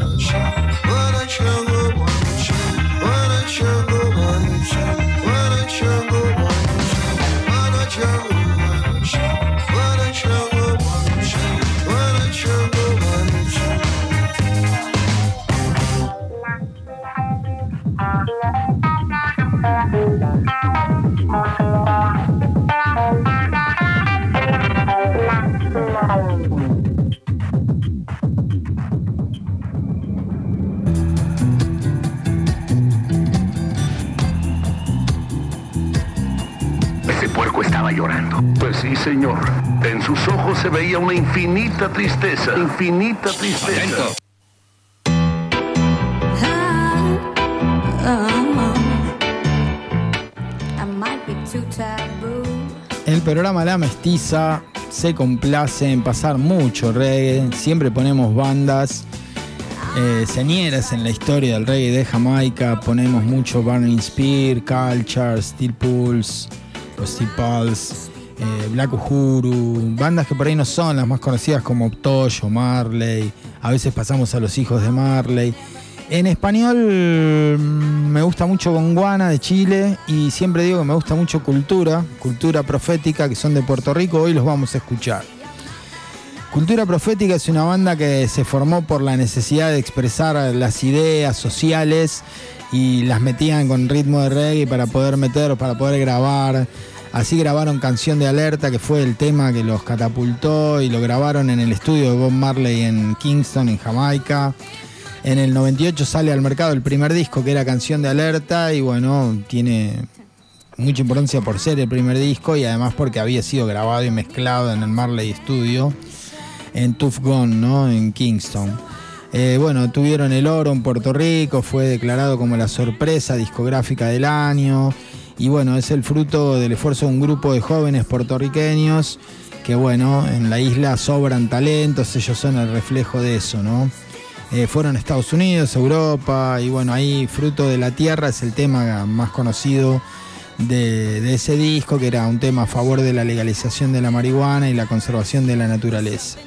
estaba llorando. Pues sí, señor. En sus ojos se veía una infinita tristeza. Infinita tristeza. Atento. El programa La Mestiza se complace en pasar mucho reggae. Siempre ponemos bandas eh, señeras en la historia del reggae de Jamaica. Ponemos mucho Burning Spear, Culture, Steel Pulse, los Steel Pulse, eh, Black Uhuru. Bandas que por ahí no son las más conocidas como Tosh o Marley. A veces pasamos a los hijos de Marley. En español me gusta mucho Gonguana de Chile y siempre digo que me gusta mucho Cultura, Cultura Profética, que son de Puerto Rico. Hoy los vamos a escuchar. Cultura Profética es una banda que se formó por la necesidad de expresar las ideas sociales y las metían con ritmo de reggae para poder meter, para poder grabar. Así grabaron Canción de Alerta, que fue el tema que los catapultó, y lo grabaron en el estudio de Bob Marley en Kingston, en Jamaica. En el noventa y ocho sale al mercado el primer disco, que era Canción de Alerta, y bueno, tiene mucha importancia por ser el primer disco y además porque había sido grabado y mezclado en el Marley Studio en Tuff Gong, ¿no? En Kingston. Eh, bueno, tuvieron el oro en Puerto Rico, fue declarado como la sorpresa discográfica del año, y bueno, es el fruto del esfuerzo de un grupo de jóvenes puertorriqueños que, bueno, en la isla sobran talentos, ellos son el reflejo de eso, ¿no? Eh, fueron a Estados Unidos, Europa, y bueno, ahí Fruto de la Tierra es el tema más conocido de, de ese disco, que era un tema a favor de la legalización de la marihuana y la conservación de la naturaleza.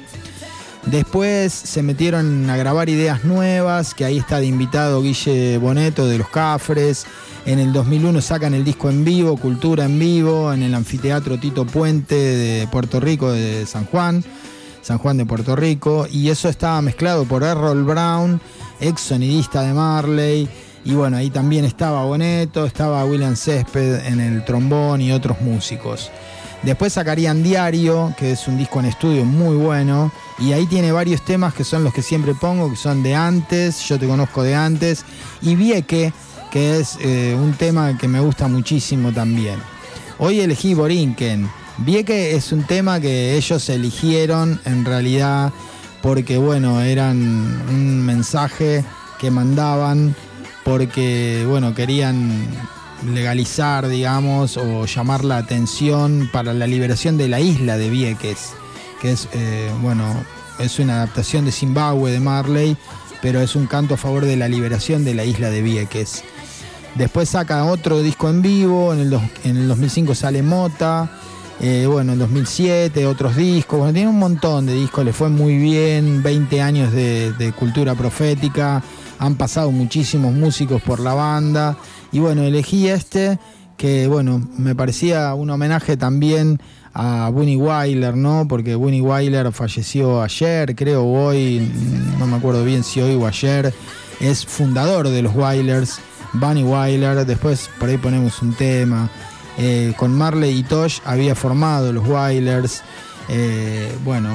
Después se metieron a grabar ideas nuevas, que ahí está de invitado Guille Boneto de Los Cafres. En el dos mil uno sacan el disco en vivo, Cultura en vivo, en el anfiteatro Tito Puente de Puerto Rico, de San Juan. San Juan de Puerto Rico, y eso estaba mezclado por Errol Brown, ex sonidista de Marley, y bueno, ahí también estaba Boneto, estaba William Césped en el trombón y otros músicos. Después sacarían Diario, que es un disco en estudio muy bueno, y ahí tiene varios temas que son los que siempre pongo, que son de antes, Yo te conozco de antes, y Vieque, que es eh, un tema que me gusta muchísimo también. Hoy elegí Borinquen. Vieque es un tema que ellos eligieron en realidad porque, bueno, eran un mensaje que mandaban porque, bueno, querían legalizar, digamos, o llamar la atención para la liberación de la isla de Vieques, que es, eh, bueno, es una adaptación de Zimbabue de Marley, pero es un canto a favor de la liberación de la isla de Vieques. Después saca otro disco en vivo, en el, dos, en el dos mil cinco sale Mota. Eh, bueno, en dos mil siete otros discos, bueno, tiene un montón de discos, le fue muy bien, veinte años de, de Cultura Profética, han pasado muchísimos músicos por la banda, y bueno, elegí este, que bueno, me parecía un homenaje también a Bunny Wyler, ¿no? Porque Bunny Wyler falleció ayer, creo, o hoy, no me acuerdo bien si hoy o ayer, es fundador de los Wailers, Bunny Wyler. Después por ahí ponemos un tema. Eh, con Marley y Tosh había formado los Wailers, eh, bueno,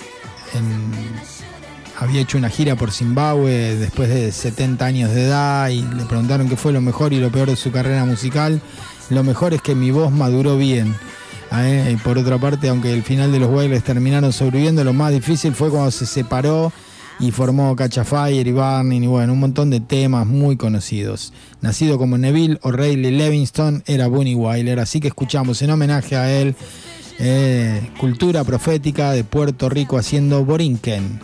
en, había hecho una gira por Zimbabue después de setenta años de edad, y le preguntaron qué fue lo mejor y lo peor de su carrera musical. Lo mejor es que mi voz maduró bien. Eh, y por otra parte, aunque el final de los Wailers terminaron sobreviviendo, lo más difícil fue cuando se separó y formó Catch a Fire y Burning, y bueno, un montón de temas muy conocidos. Nacido como Neville O'Reilly Livingston, era Bunny Wyler, así que escuchamos en homenaje a él eh, Cultura Profética de Puerto Rico haciendo Borinquen.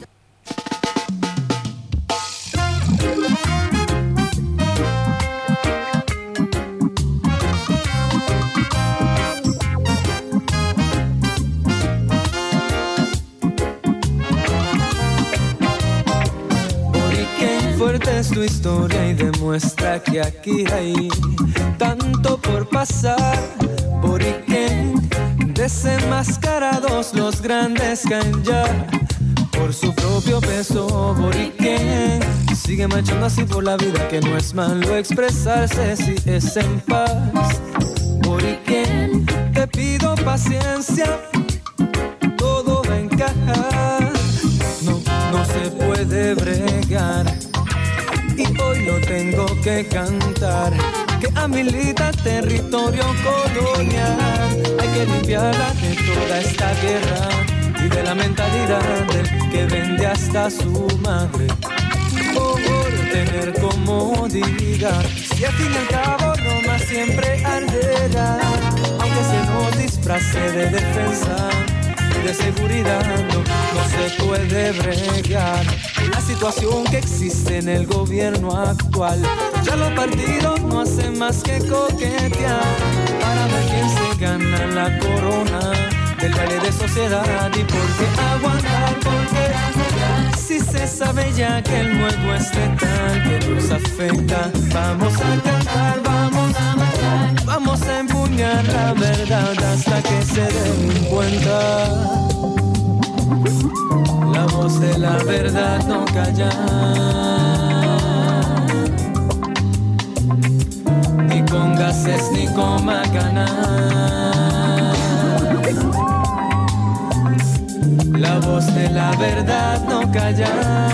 Es tu historia y demuestra que aquí hay tanto por pasar. Boriquen, desenmascarados los grandes caen ya por su propio peso. Boriquen, sigue marchando así por la vida, que no es malo expresarse si es en paz. Boriquen, te pido paciencia, todo va a encajar, no, no se puede bregar. y hoy lo tengo que cantar, que habilita territorio colonial. Hay que limpiarla de toda esta guerra y de la mentalidad del que vende hasta su madre por tener comodidad. Si al fin y al cabo Roma siempre arderá, aunque se nos disfrace de defensa y de seguridad, no, no se puede bregar la situación que existe en el gobierno actual. Ya los partidos no hacen más que coquetear para ver quién se gana la corona del baile de sociedad. ¿Y por qué aguantar? Porque si se sabe ya que el juego es letal, que nos afecta, vamos a cantar, vamos a marchar, vamos a empuñar la verdad hasta que se den cuenta. La voz de la verdad no calla, ni con gases ni con macanas. La voz de la verdad no calla,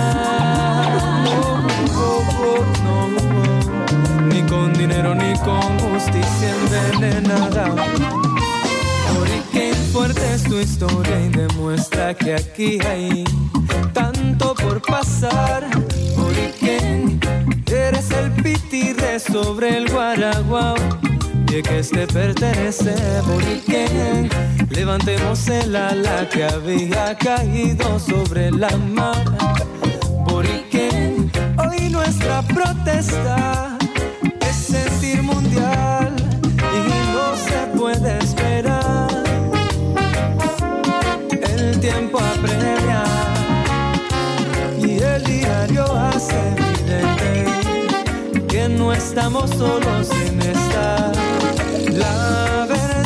oh, oh, oh, no, no, ni con dinero ni con justicia envenenada. Porque fuerte es tu historia y demuestra que aquí hay tanto por pasar. Porque eres el pitirre sobre el Guaraguao, y que este pertenece. Porque levantemos el ala que había caído sobre la mar. Porque hoy nuestra protesta es sentir mundial y no se puede esperar. El tiempo apremia y el diario hace evidente que no estamos solos en esta. La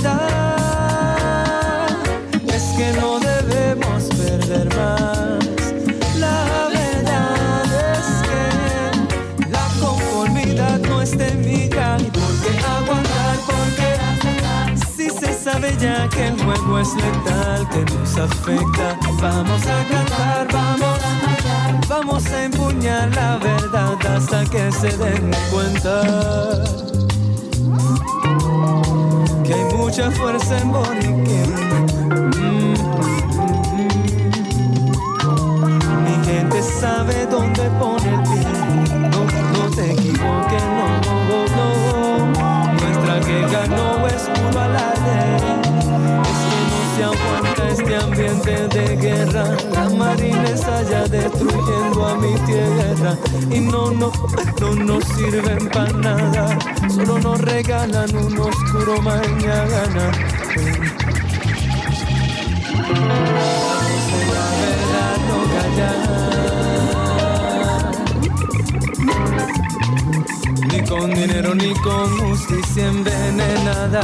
verdad es que no debemos perder más. La verdad es que la conformidad no es de milla. ¿Y por qué aguantar? Porque si se sabe ya que el juego es letal, que nos afecta, vamos a cantar, vamos a marchar, vamos a empuñar la verdad hasta que se den cuenta que hay mucha fuerza en Boriquín. Mm, mm, mm. Mi gente sabe dónde pone el pie. No, no te equivoques, no, no, no. Nuestra queja no es puro alarde. Es que no se aguanta este ambiente de guerra. La marina está ya destruyendo a mi tierra. Y no, no, no nos sirven para nada. Solo nos regalan un oscuro mañana. Vamos de la verdad no callar, ni con dinero ni con justicia envenenada.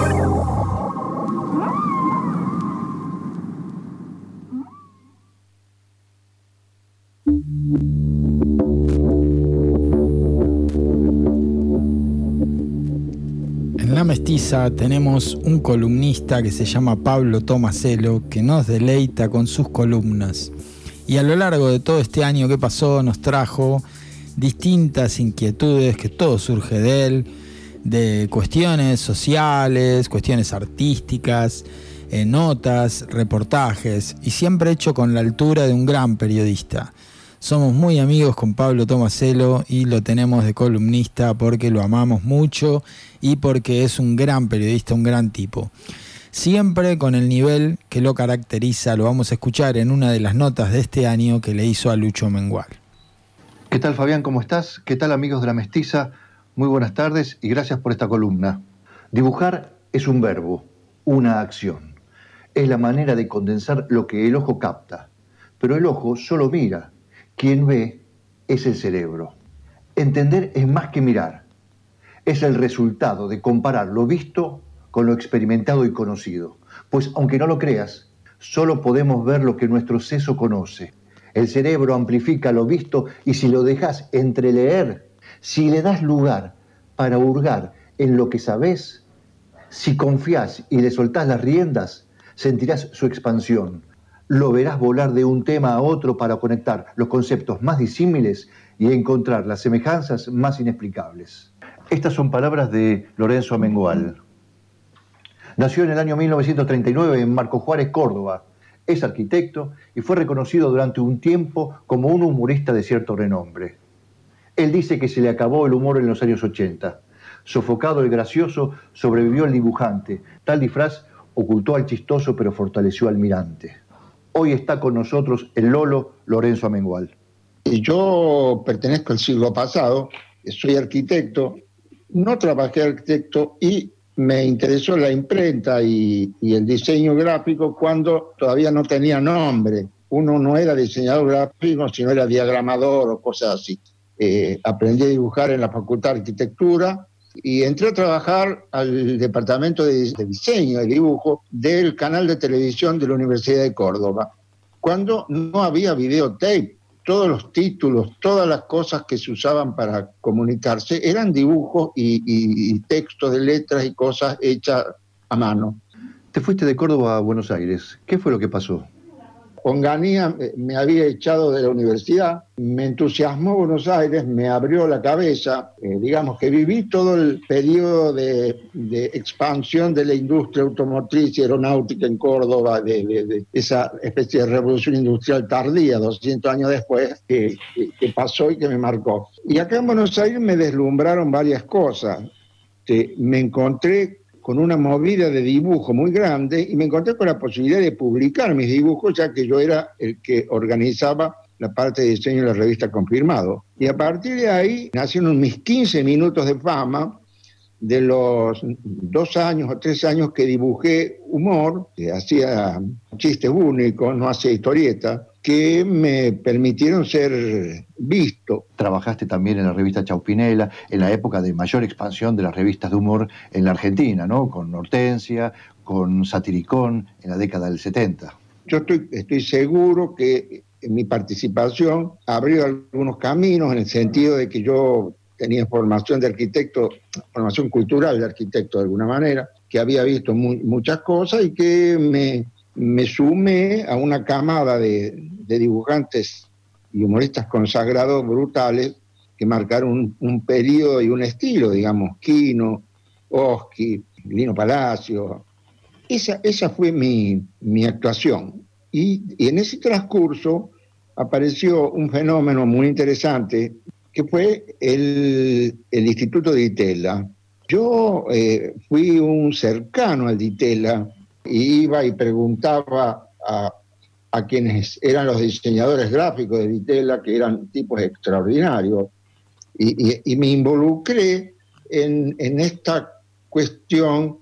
En La Mestiza tenemos un columnista que se llama Pablo Tomaselo, que nos deleita con sus columnas. Y a lo largo de todo este año que pasó nos trajo distintas inquietudes, que todo surge de él, de cuestiones sociales, cuestiones artísticas, eh, notas, reportajes, y siempre hecho con la altura de un gran periodista. Somos muy amigos con Pablo Tomaselo y lo tenemos de columnista porque lo amamos mucho y porque es un gran periodista, un gran tipo. Siempre con el nivel que lo caracteriza, lo vamos a escuchar en una de las notas de este año que le hizo a Lucho Mengual. ¿Qué tal, Fabián? ¿Cómo estás? ¿Qué tal, amigos de La Mestiza? Muy buenas tardes y gracias por esta columna. Dibujar es un verbo, una acción. Es la manera de condensar lo que el ojo capta, pero el ojo solo mira. Quien ve es el cerebro. Entender es más que mirar. Es el resultado de comparar lo visto con lo experimentado y conocido. Pues aunque no lo creas, solo podemos ver lo que nuestro seso conoce. El cerebro amplifica lo visto y si lo dejas entreleer, si le das lugar para hurgar en lo que sabes, si confías y le soltás las riendas, sentirás su expansión. Lo verás volar de un tema a otro para conectar los conceptos más disímiles y encontrar las semejanzas más inexplicables. Estas son palabras de Lorenzo Amengual. Nació en el año mil novecientos treinta y nueve en Marco Juárez, Córdoba. Es arquitecto y fue reconocido durante un tiempo como un humorista de cierto renombre. Él dice que se le acabó el humor en los años ochenta. Sofocado el gracioso, sobrevivió el dibujante. Tal disfraz ocultó al chistoso pero fortaleció al mirante. Hoy está con nosotros el Lolo Lorenzo Amengual. Yo pertenezco al siglo pasado, soy arquitecto, no trabajé arquitecto y me interesó la imprenta y, y el diseño gráfico cuando todavía no tenía nombre. Uno no era diseñador gráfico, sino era diagramador o cosas así. Eh, aprendí a dibujar en la Facultad de Arquitectura y entré a trabajar al departamento de, de diseño, de dibujo, del canal de televisión de la Universidad de Córdoba, cuando no había videotape. Todos los títulos, todas las cosas que se usaban para comunicarse eran dibujos y, y, y textos de letras y cosas hechas a mano. Te fuiste de Córdoba a Buenos Aires. ¿Qué fue lo que pasó? Onganía me había echado de la universidad, me entusiasmó Buenos Aires, me abrió la cabeza, eh, digamos que viví todo el periodo de, de expansión de la industria automotriz y aeronáutica en Córdoba, de, de, de esa especie de revolución industrial tardía, doscientos años después, que, que, que pasó y que me marcó. Y acá en Buenos Aires me deslumbraron varias cosas. Eh, me encontré con una movida de dibujo muy grande y me encontré con la posibilidad de publicar mis dibujos, ya que yo era el que organizaba la parte de diseño de la revista Confirmado. Y a partir de ahí nacieron mis quince minutos de fama de los dos años o tres años que dibujé humor, que hacía chistes únicos, no hacía historietas, que me permitieron ser visto. Trabajaste también en la revista Chaupinela, en la época de mayor expansión de las revistas de humor en la Argentina, ¿no? Con Hortensia, con Satiricón, en la década del setenta. Yo estoy, estoy seguro que mi participación abrió algunos caminos en el sentido de que yo tenía formación de arquitecto, formación cultural de arquitecto de alguna manera, que había visto muy, muchas cosas y que me, me sumé a una camada de, de dibujantes y humoristas consagrados brutales que marcaron un, un periodo y un estilo, digamos, Quino, Oski, Lino Palacio. Esa, esa fue mi, mi actuación. Y, y en ese transcurso apareció un fenómeno muy interesante que fue el, el Instituto de Ditela. Yo eh, fui un cercano al Ditela y iba y preguntaba a, a quienes eran los diseñadores gráficos de Ditela, que eran tipos extraordinarios, y, y, y me involucré en, en esta cuestión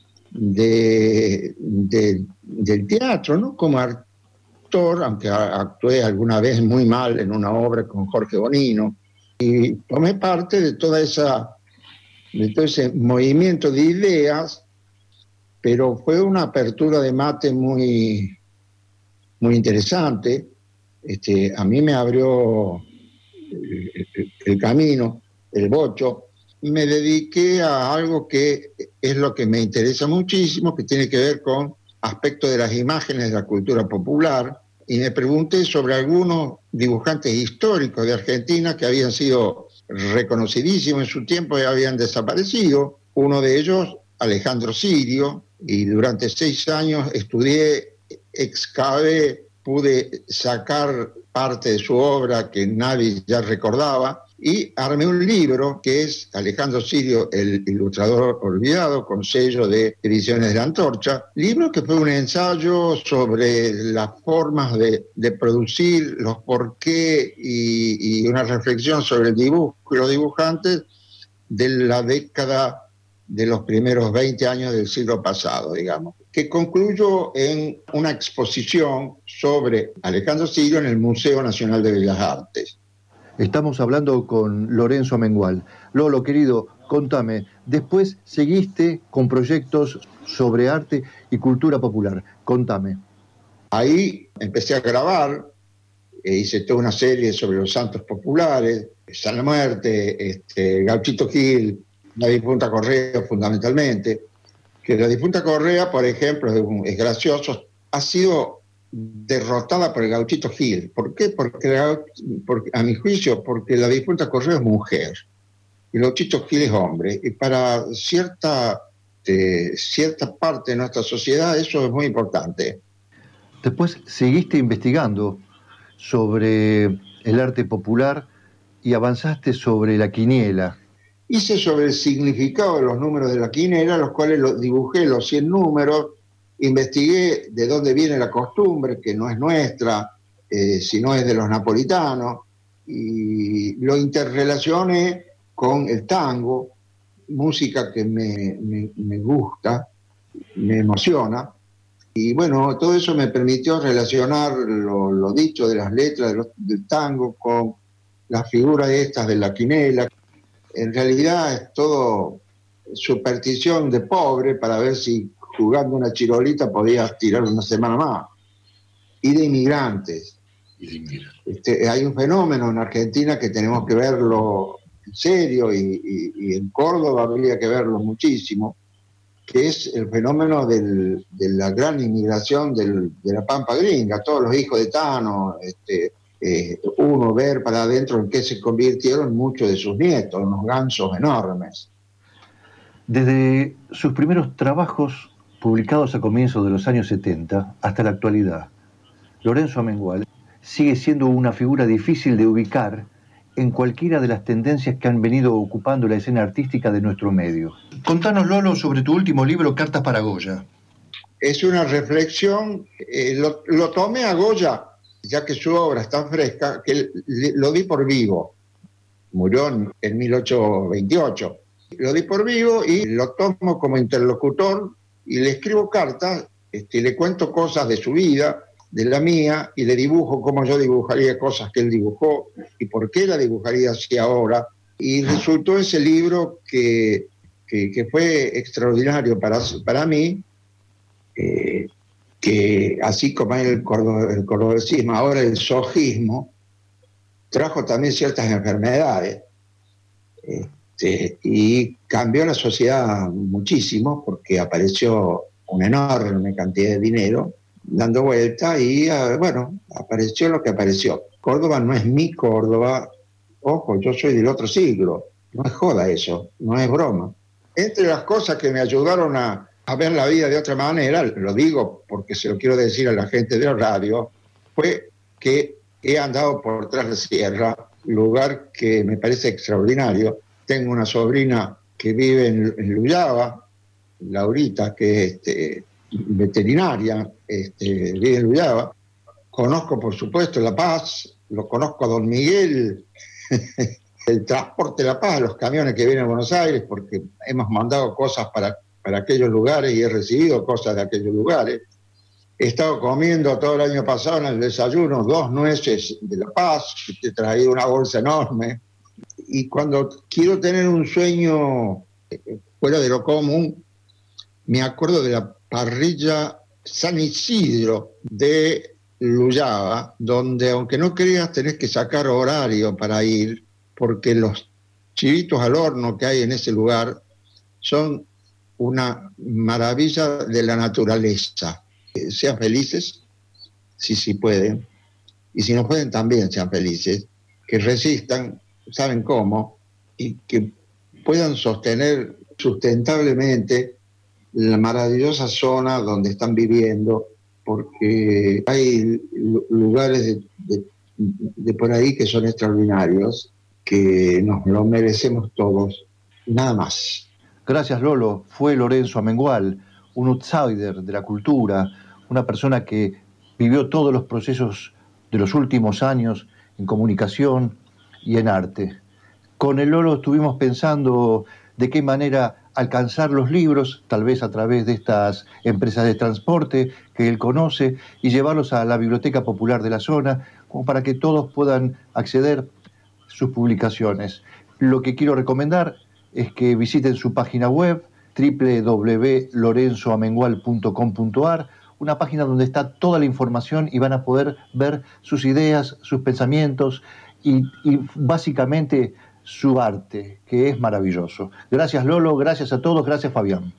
de, de, del teatro, ¿no? Como actor, aunque actué alguna vez muy mal en una obra con Jorge Bonino, y tomé parte de toda esa, de todo ese movimiento de ideas, pero fue una apertura de mate muy, muy interesante. Este, a mí me abrió el, el, el camino, el bocho. Me dediqué a algo que es lo que me interesa muchísimo, que tiene que ver con aspectos de las imágenes de la cultura popular, y me pregunté sobre algunos dibujantes históricos de Argentina que habían sido reconocidísimos en su tiempo y habían desaparecido. Uno de ellos, Alejandro Sirio, y durante seis años estudié, excavé, pude sacar parte de su obra que nadie ya recordaba, y armé un libro que es Alejandro Sirio, el ilustrador olvidado, con sello de Ediciones de la Antorcha, libro que fue un ensayo sobre las formas de, de producir, los porqué y, y una reflexión sobre el dibujo y los dibujantes de la década de los primeros veinte años del siglo pasado, digamos, que concluyó en una exposición sobre Alejandro Sirio en el Museo Nacional de Bellas Artes. Estamos hablando con Lorenzo Amengual. Lolo, querido, contame, después seguiste con proyectos sobre arte y cultura popular. Contame. Ahí empecé a grabar, e hice toda una serie sobre los santos populares, San la Muerte, este, Gauchito Gil, la difunta Correa fundamentalmente. Que la difunta Correa, por ejemplo, es, un, es gracioso, ha sido derrotada por el Gauchito Gil. ¿Por qué? Porque, porque a mi juicio, porque la difunta Correo es mujer y el Gauchito Gil es hombre. Y para cierta, eh, cierta parte de nuestra sociedad eso es muy importante. Después seguiste investigando sobre el arte popular y avanzaste sobre la quiniela. Hice sobre el significado de los números de la quiniela, los cuales los dibujé los cien números, investigué de dónde viene la costumbre, que no es nuestra, eh, sino es de los napolitanos, y lo interrelacioné con el tango, música que me, me, me gusta, me emociona. Y bueno, todo eso me permitió relacionar lo, lo dicho de las letras de los, del tango con las figuras estas de la quinela. En realidad es todo superstición de pobre para ver si jugando una chirolita podías tirar una semana más. Y de inmigrantes. Y de inmigrantes. Este, hay un fenómeno en Argentina que tenemos que verlo en serio y, y, y en Córdoba habría que verlo muchísimo, que es el fenómeno del, de la gran inmigración del, de la Pampa Gringa, todos los hijos de Tano, este, eh, uno ver para adentro en qué se convirtieron muchos de sus nietos, unos gansos enormes. Desde sus primeros trabajos publicados a comienzos de los años setenta hasta la actualidad, Lorenzo Amengual sigue siendo una figura difícil de ubicar en cualquiera de las tendencias que han venido ocupando la escena artística de nuestro medio. Contanos, Lolo, sobre tu último libro, Cartas para Goya. Es una reflexión, eh, lo, lo tomé a Goya, ya que su obra es tan fresca, que lo di por vivo. Murió en, en mil ochocientos veintiocho. Lo di por vivo y lo tomo como interlocutor y le escribo cartas, este, le cuento cosas de su vida, de la mía, y le dibujo cómo yo dibujaría cosas que él dibujó y por qué la dibujaría así ahora. Y resultó ese libro que, que, que fue extraordinario para, para mí, eh, que así como el, cordo, el cordobesismo, ahora el sojismo, trajo también ciertas enfermedades. Este, y cambió la sociedad muchísimo porque apareció una enorme cantidad de dinero dando vuelta y, bueno, apareció lo que apareció. Córdoba no es mi Córdoba, ojo, yo soy del otro siglo, no es joda eso, no es broma. Entre las cosas que me ayudaron a, a ver la vida de otra manera, lo digo porque se lo quiero decir a la gente de la radio, fue que he andado por Tras la Sierra, lugar que me parece extraordinario. Tengo una sobrina que vive en, en Luyaba, Laurita, que es este, veterinaria, este, vive en Luyaba. Conozco, por supuesto, La Paz, lo conozco a Don Miguel, el transporte de La Paz, los camiones que vienen a Buenos Aires, porque hemos mandado cosas para, para aquellos lugares y he recibido cosas de aquellos lugares. He estado comiendo todo el año pasado en el desayuno dos nueces de La Paz, he traído una bolsa enorme. Y cuando quiero tener un sueño fuera de lo común, me acuerdo de la parrilla San Isidro de Luyaba, donde aunque no creas tenés que sacar horario para ir, porque los chivitos al horno que hay en ese lugar son una maravilla de la naturaleza. Eh, sean felices, si sí, sí pueden, y si no pueden también sean felices, que resistan, saben cómo, y que puedan sostener sustentablemente la maravillosa zona donde están viviendo, porque hay lugares de, de, de por ahí que son extraordinarios, que nos lo merecemos todos, nada más. Gracias, Lolo. Fue Lorenzo Amengual, un outsider de la cultura, una persona que vivió todos los procesos de los últimos años en comunicación y en arte. Con el Lolo estuvimos pensando de qué manera alcanzar los libros, tal vez a través de estas empresas de transporte que él conoce, y llevarlos a la Biblioteca Popular de la zona, como para que todos puedan acceder a sus publicaciones. Lo que quiero recomendar es que visiten su página web, doble u doble u doble u punto lorenzo amengual punto com punto a r, una página donde está toda la información y van a poder ver sus ideas, sus pensamientos y, y básicamente su arte, que es maravilloso. Gracias, Lolo, gracias a todos, gracias, Fabián.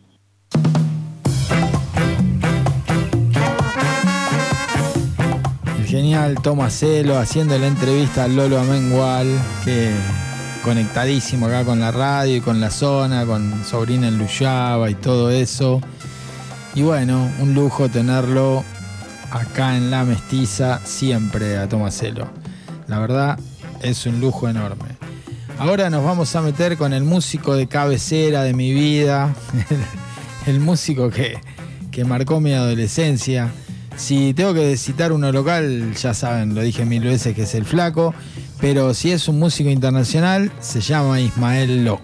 Genial, Tomaselo haciendo la entrevista al Lolo Amengual, que conectadísimo acá con la radio y con la zona, con Sobrina en Luyaba y todo eso. Y bueno, un lujo tenerlo acá en La Mestiza siempre a Tomaselo. La verdad es un lujo enorme. Ahora nos vamos a meter con el músico de cabecera de mi vida, el, el músico que, que marcó mi adolescencia. Si tengo que citar uno local, ya saben, lo dije mil veces que es el Flaco, pero si es un músico internacional, se llama Ismael Lo.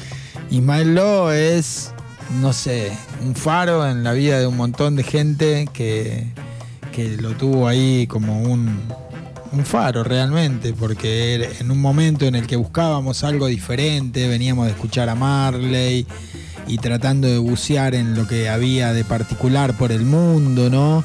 Ismael Lo es, no sé, un faro en la vida de un montón de gente que, que lo tuvo ahí como un, un faro realmente, porque en un momento en el que buscábamos algo diferente, veníamos de escuchar a Marley y tratando de bucear en lo que había de particular por el mundo, ¿no?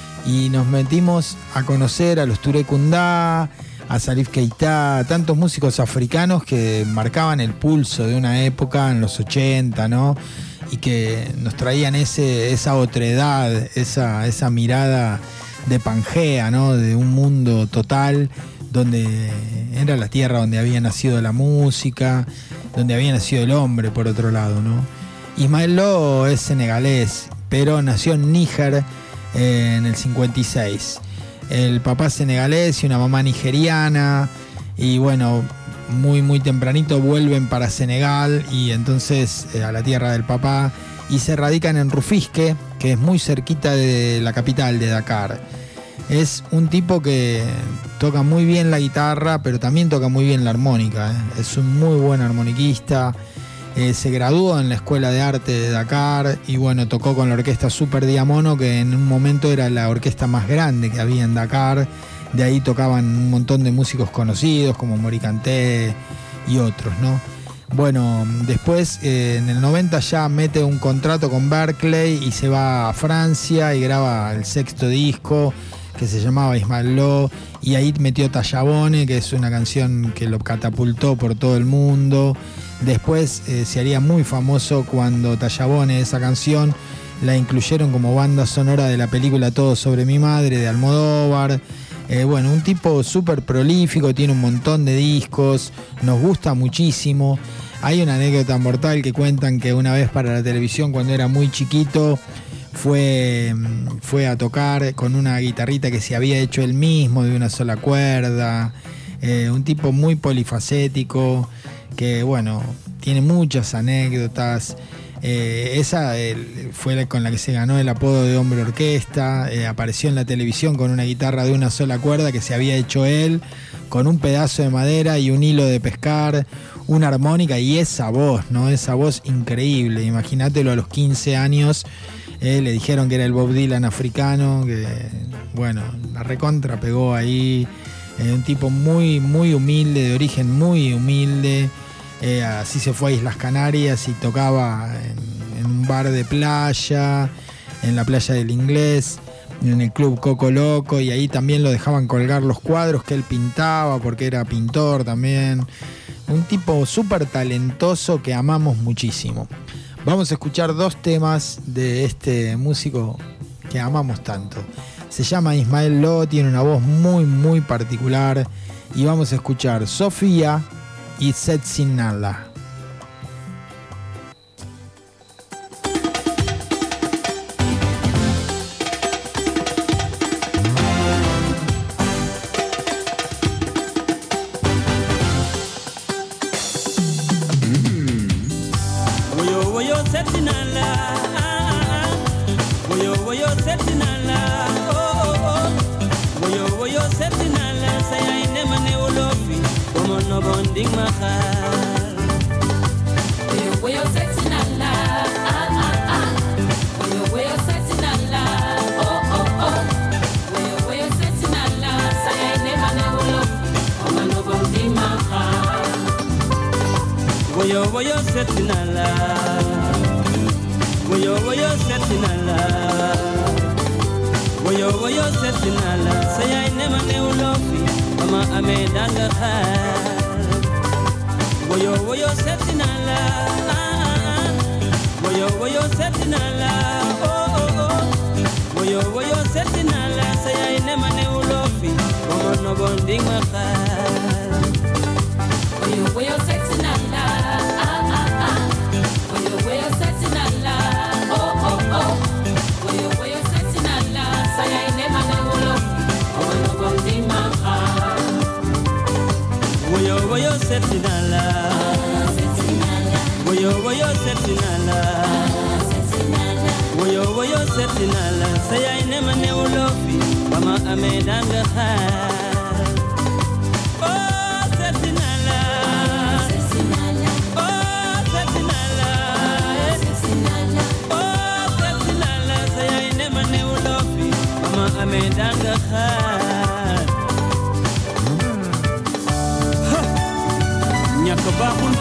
Y nos metimos a conocer a los Touré Kunda, a Salif Keita, tantos músicos africanos que marcaban el pulso de una época en los ochenta, ¿no? Y que nos traían ese, esa otredad, esa, esa mirada de Pangea, ¿no? De un mundo total donde era la tierra donde había nacido la música, donde había nacido el hombre, por otro lado, ¿no? Ismael Lo es senegalés, pero nació en Níger eh, en el cincuenta y seis. El papá senegalés y una mamá nigeriana, y bueno, muy muy tempranito vuelven para Senegal y entonces eh, a la tierra del papá, y se radican en Rufisque, que es muy cerquita de la capital de Dakar. Es un tipo que toca muy bien la guitarra, pero también toca muy bien la armónica, ¿eh? Es un muy buen armoniquista. Eh, se graduó en la Escuela de Arte de Dakar y bueno, tocó con la orquesta Super Diamono, que en un momento era la orquesta más grande que había en Dakar. De ahí tocaban un montón de músicos conocidos como Mori Kanté y otros, ¿no? Bueno, después eh, en el noventa ya mete un contrato con Berkeley y se va a Francia y graba el sexto disco, que se llamaba Ismael Lo, y ahí metió Tallabone, que es una canción que lo catapultó por todo el mundo. Después eh, se haría muy famoso cuando Tallabone, esa canción, la incluyeron como banda sonora de la película Todo sobre mi madre, de Almodóvar. Eh, bueno, un tipo súper prolífico, tiene un montón de discos, nos gusta muchísimo. Hay una anécdota mortal que cuentan que una vez para la televisión, cuando era muy chiquito, fue, fue a tocar con una guitarrita que se había hecho él mismo, de una sola cuerda. Eh, un tipo muy polifacético, que bueno, tiene muchas anécdotas. Eh, esa eh, fue la con la que se ganó el apodo de Hombre Orquesta. Eh, apareció en la televisión con una guitarra de una sola cuerda que se había hecho él, con un pedazo de madera y un hilo de pescar, una armónica y esa voz, ¿no? Esa voz increíble. Imagínatelo a los quince años. Eh, le dijeron que era el Bob Dylan africano, que bueno, la recontra pegó ahí. Eh, un tipo muy, muy humilde, de origen muy humilde. Eh, así se fue a Islas Canarias y tocaba en, en un bar de playa, en la playa del Inglés, en el club Coco Loco, y ahí también lo dejaban colgar los cuadros que él pintaba, porque era pintor también. Un tipo súper talentoso que amamos muchísimo. Vamos a escuchar dos temas de este músico que amamos tanto. Se llama Ismael Lo, tiene una voz muy muy particular, y vamos a escuchar Sofía y Setsinala. Woyo woyo setinala, say I never knew love. no bonding mahal. Oyo oyo sexy nala, ah ah ah. Oyo oyo sexy nala, oh oh oh. Oyo oyo sexy nala, saya ine mane ulo. Oh no bonding mahal. Oyo oyo sexy nala, sexy nala. Oyo oyo sexy nala, sexy nala. Oyo oyo sexy nala, saya ine mane ulo. Mama amedanga hai. Oh sexy nala, Sexy nala. oh sexy nala, Sexy nala. oh sexy nala, saya ine mane ulo. Mama amedanga hai. Nyakabahun.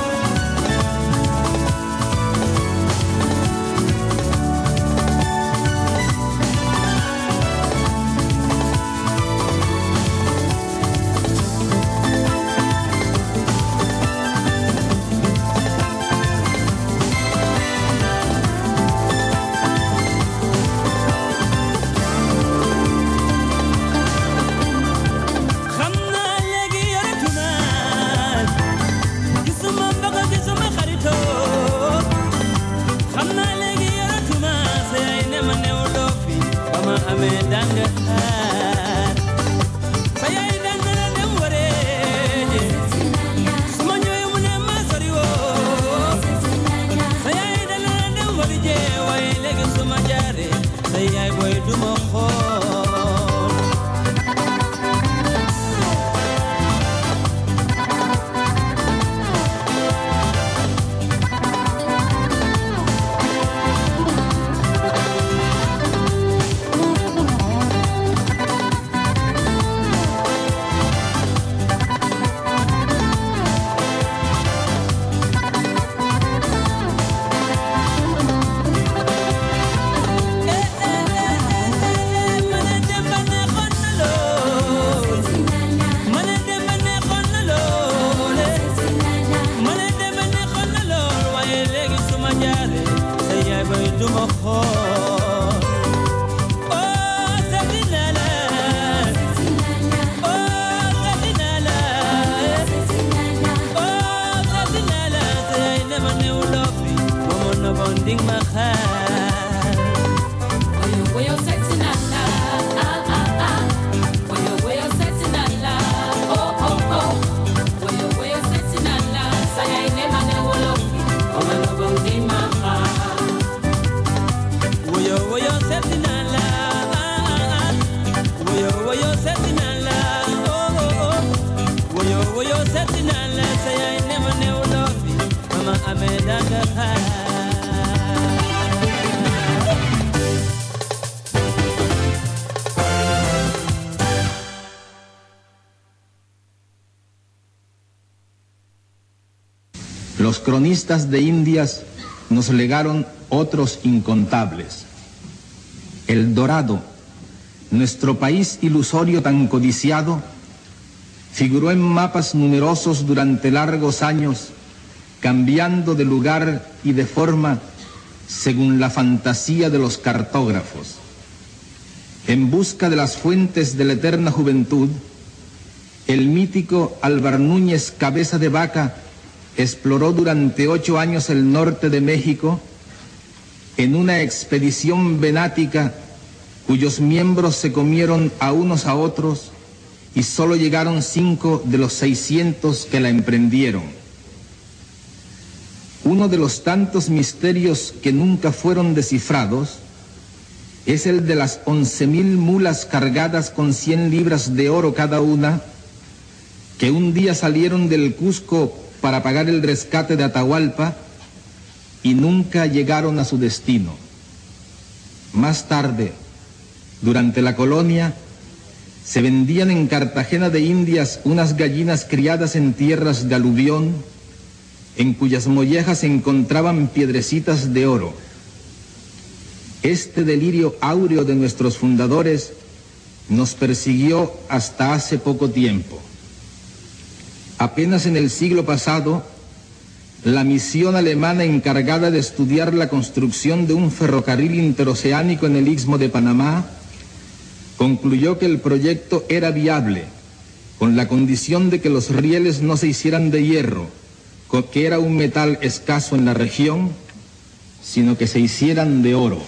Los cronistas de Indias nos legaron otros incontables. El Dorado, nuestro país ilusorio tan codiciado, figuró en mapas numerosos durante largos años, cambiando de lugar y de forma según la fantasía de los cartógrafos. En busca de las fuentes de la eterna juventud, el mítico Álvar Núñez Cabeza de Vaca exploró durante ocho años el norte de México en una expedición venática cuyos miembros se comieron a unos a otros y solo llegaron cinco de los seiscientos que la emprendieron. Uno de los tantos misterios que nunca fueron descifrados es el de las once mil mulas cargadas con cien libras de oro cada una, que un día salieron del Cusco para pagar el rescate de Atahualpa y nunca llegaron a su destino. Más tarde, durante la colonia, se vendían en Cartagena de Indias unas gallinas criadas en tierras de aluvión, en cuyas mollejas se encontraban piedrecitas de oro. Este delirio áureo de nuestros fundadores nos persiguió hasta hace poco tiempo. Apenas en el siglo pasado, la misión alemana encargada de estudiar la construcción de un ferrocarril interoceánico en el Istmo de Panamá concluyó que el proyecto era viable con la condición de que los rieles no se hicieran de hierro, que era un metal escaso en la región, sino que se hicieran de oro.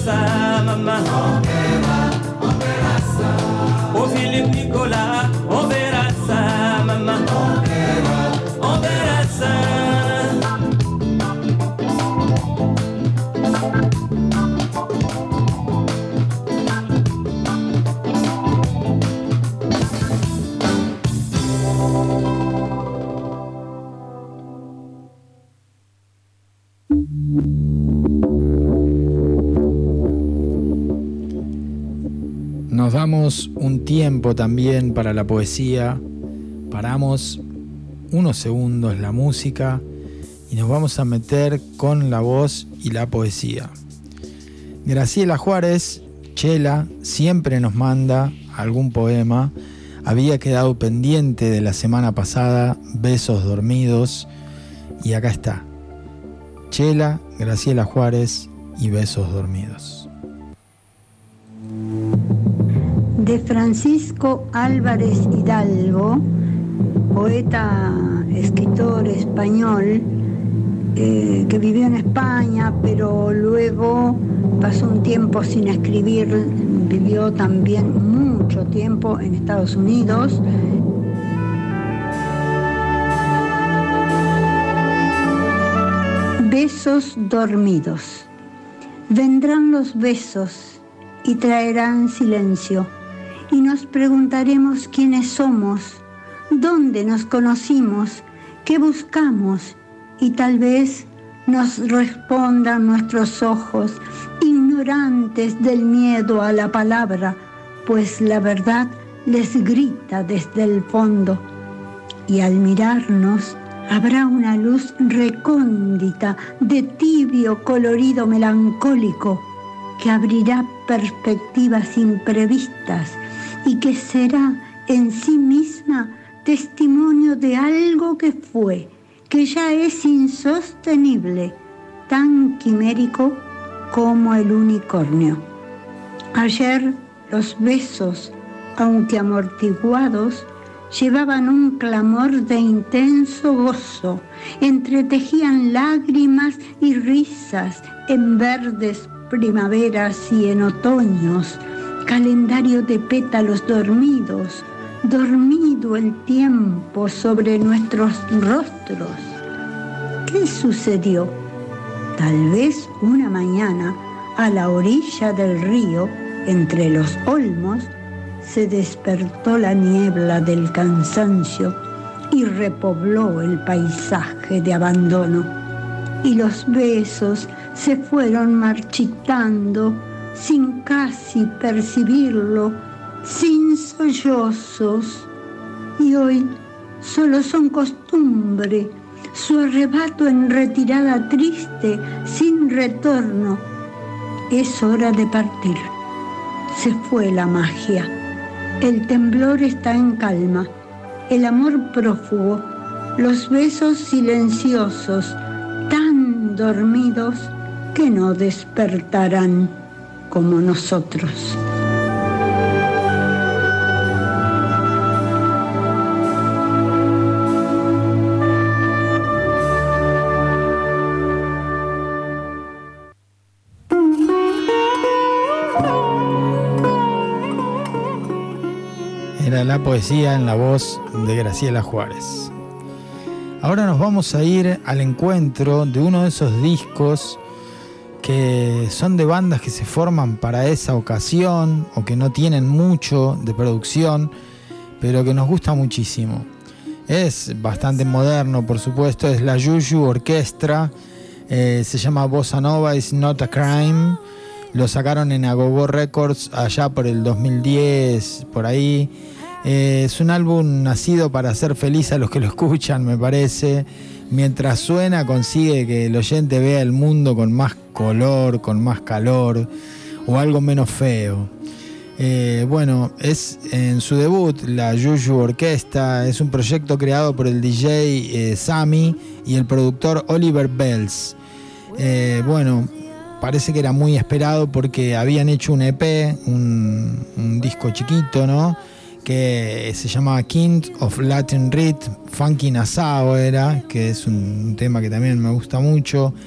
Operaça, mamá. Opera, operaça. O Filipe Nicolás, operaça, mamá. Opera, operaça. Nos damos un tiempo también para la poesía, paramos unos segundos la música y nos vamos a meter con la voz y la poesía. Graciela Juárez, Chela, siempre nos manda algún poema. Había quedado pendiente de la semana pasada, Besos Dormidos, y acá está. Chela, Graciela Juárez y Besos Dormidos. De Francisco Álvarez Hidalgo, poeta, escritor español, eh, que vivió en España, pero luego pasó un tiempo sin escribir, vivió también mucho tiempo en Estados Unidos. Besos dormidos. Vendrán los besos y traerán silencio. Y nos preguntaremos quiénes somos, dónde nos conocimos, qué buscamos, y tal vez nos respondan nuestros ojos, ignorantes del miedo a la palabra, pues la verdad les grita desde el fondo. Y al mirarnos habrá una luz recóndita, de tibio colorido melancólico, que abrirá perspectivas imprevistas y que será en sí misma testimonio de algo que fue, que ya es insostenible, tan quimérico como el unicornio. Ayer los besos, aunque amortiguados, llevaban un clamor de intenso gozo, entretejían lágrimas y risas en verdes primaveras y en otoños, calendario de pétalos dormidos, dormido el tiempo sobre nuestros rostros. ¿Qué sucedió? Tal vez una mañana, a la orilla del río, entre los olmos, se despertó la niebla del cansancio y repobló el paisaje de abandono. Y los besos se fueron marchitando sin casi percibirlo, sin sollozos, y hoy solo son costumbre, su arrebato en retirada triste, sin retorno. Es hora de partir. Se fue la magia. El temblor está en calma, el amor prófugo, los besos silenciosos, tan dormidos que no despertarán como nosotros. Era la poesía en la voz de Graciela Juárez. Ahora nos vamos a ir al encuentro de uno de esos discos que son de bandas que se forman para esa ocasión o que no tienen mucho de producción, pero que nos gusta muchísimo. Es bastante moderno, por supuesto, es la Juju Orquestra, eh, se llama Bossa Nova Is Not a Crime, lo sacaron en Agogo Records allá por el dos mil diez, por ahí. Eh, es un álbum nacido para hacer feliz a los que lo escuchan, me parece. Mientras suena, consigue que el oyente vea el mundo con más color, con más calor o algo menos feo. Eh, bueno, es en su debut, la Juju Orquesta. Es un proyecto creado por el D J eh, Sammy y el productor Oliver Bells. Eh, bueno, parece que era muy esperado porque habían hecho un E P, un, un disco chiquito, ¿no?, que se llama King of Latin Rhythm, Funky Nassau era, que es un tema que también me gusta mucho,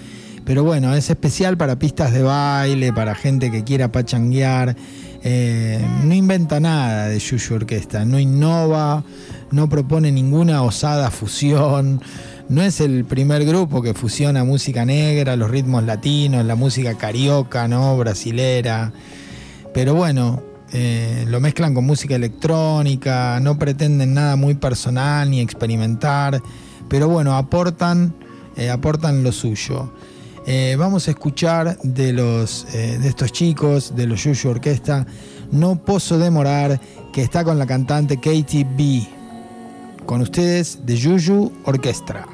Pero bueno, es especial para pistas de baile, para gente que quiera pachanguear. Eh, no inventa nada de Yuyu Orquesta, no innova, no propone ninguna osada fusión. No es el primer grupo que fusiona música negra, los ritmos latinos, la música carioca, ¿no? Brasilera. Pero bueno, eh, lo mezclan con música electrónica, no pretenden nada muy personal ni experimentar, pero bueno, aportan, eh, aportan lo suyo. Eh, vamos a escuchar de, los, eh, de estos chicos, de los Yuyu Orquesta, No Posso Demorar, que está con la cantante Katie B. Con ustedes, de Yuyu Orquestra.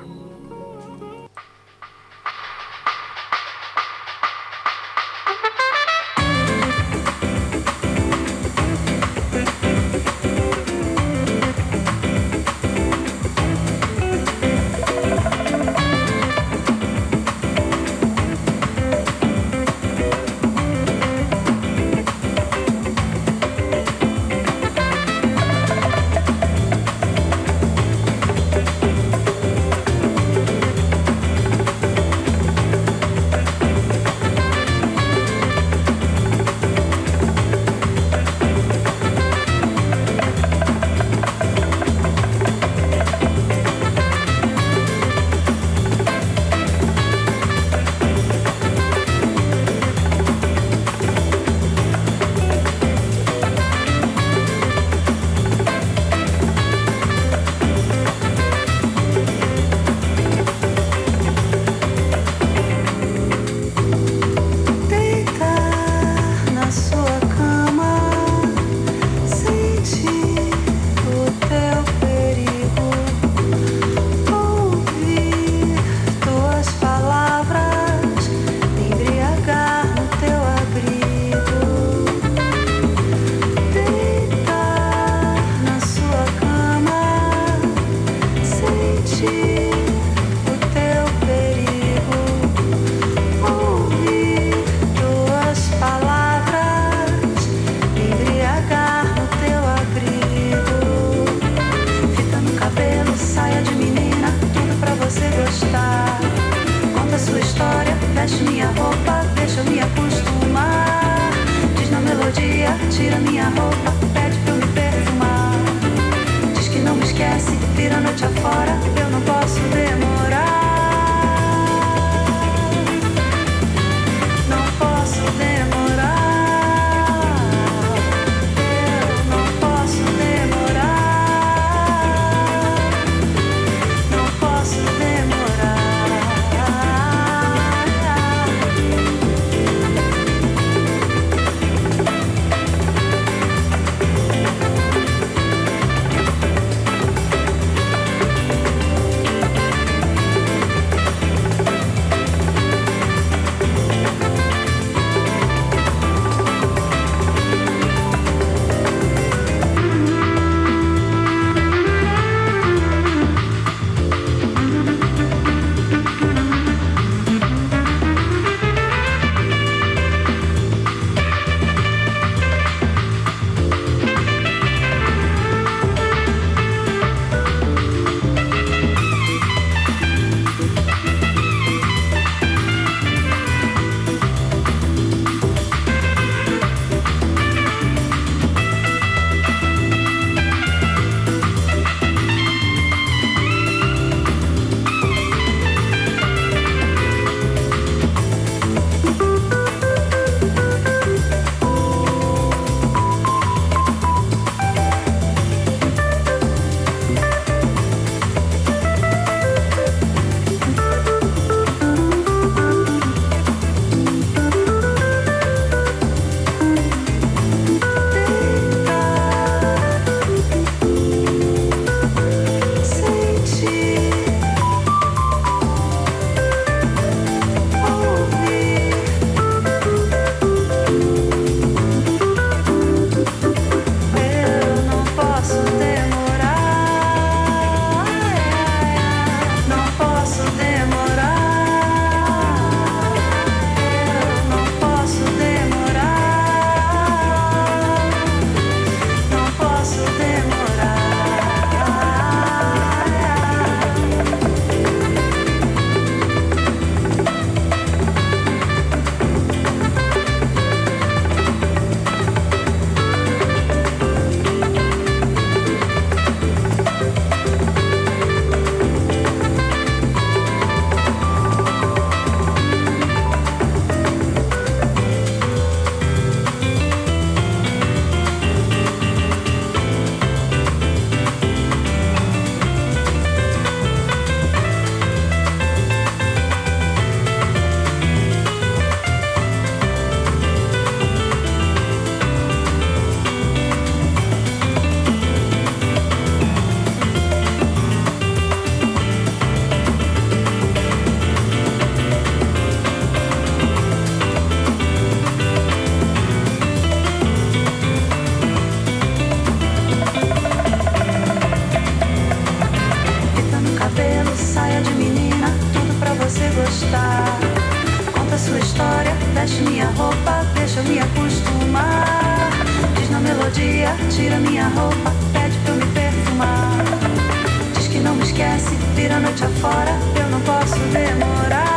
olha, veste minha roupa, deixa eu me acostumar. Diz na melodia, tira minha roupa, pede pra eu me perfumar. Diz que não me esquece, vira a noite afora, eu não posso demorar.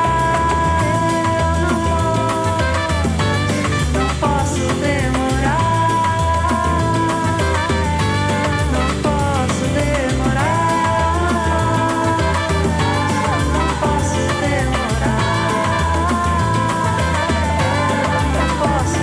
Não posso demorar. Não posso demorar. Não posso demorar. Não posso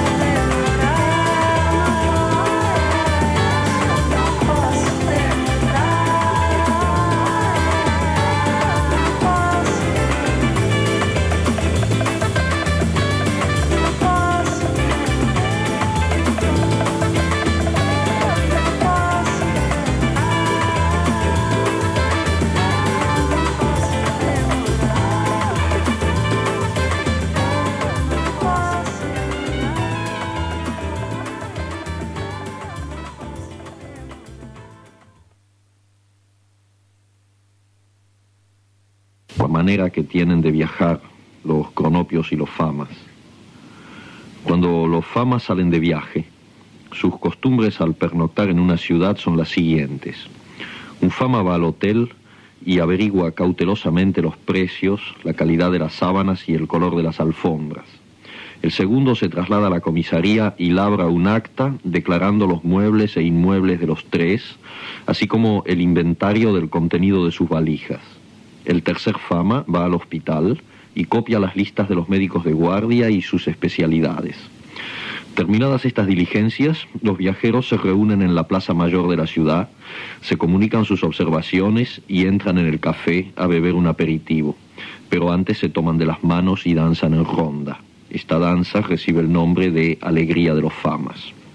manera que tienen de viajar los cronopios y los famas. Cuando los famas salen de viaje, sus costumbres al pernoctar en una ciudad son las siguientes. Un fama va al hotel y averigua cautelosamente los precios, la calidad de las sábanas y el color de las alfombras. El segundo se traslada a la comisaría y labra un acta declarando los muebles e inmuebles de los tres, así como el inventario del contenido de sus valijas. El tercer fama va al hospital y copia las listas de los médicos de guardia y sus especialidades. Terminadas estas diligencias, los viajeros se reúnen en la plaza mayor de la ciudad, se comunican sus observaciones y entran en el café a beber un aperitivo, pero antes se toman de las manos y danzan en ronda. Esta danza recibe el nombre de Alegría de los Famas.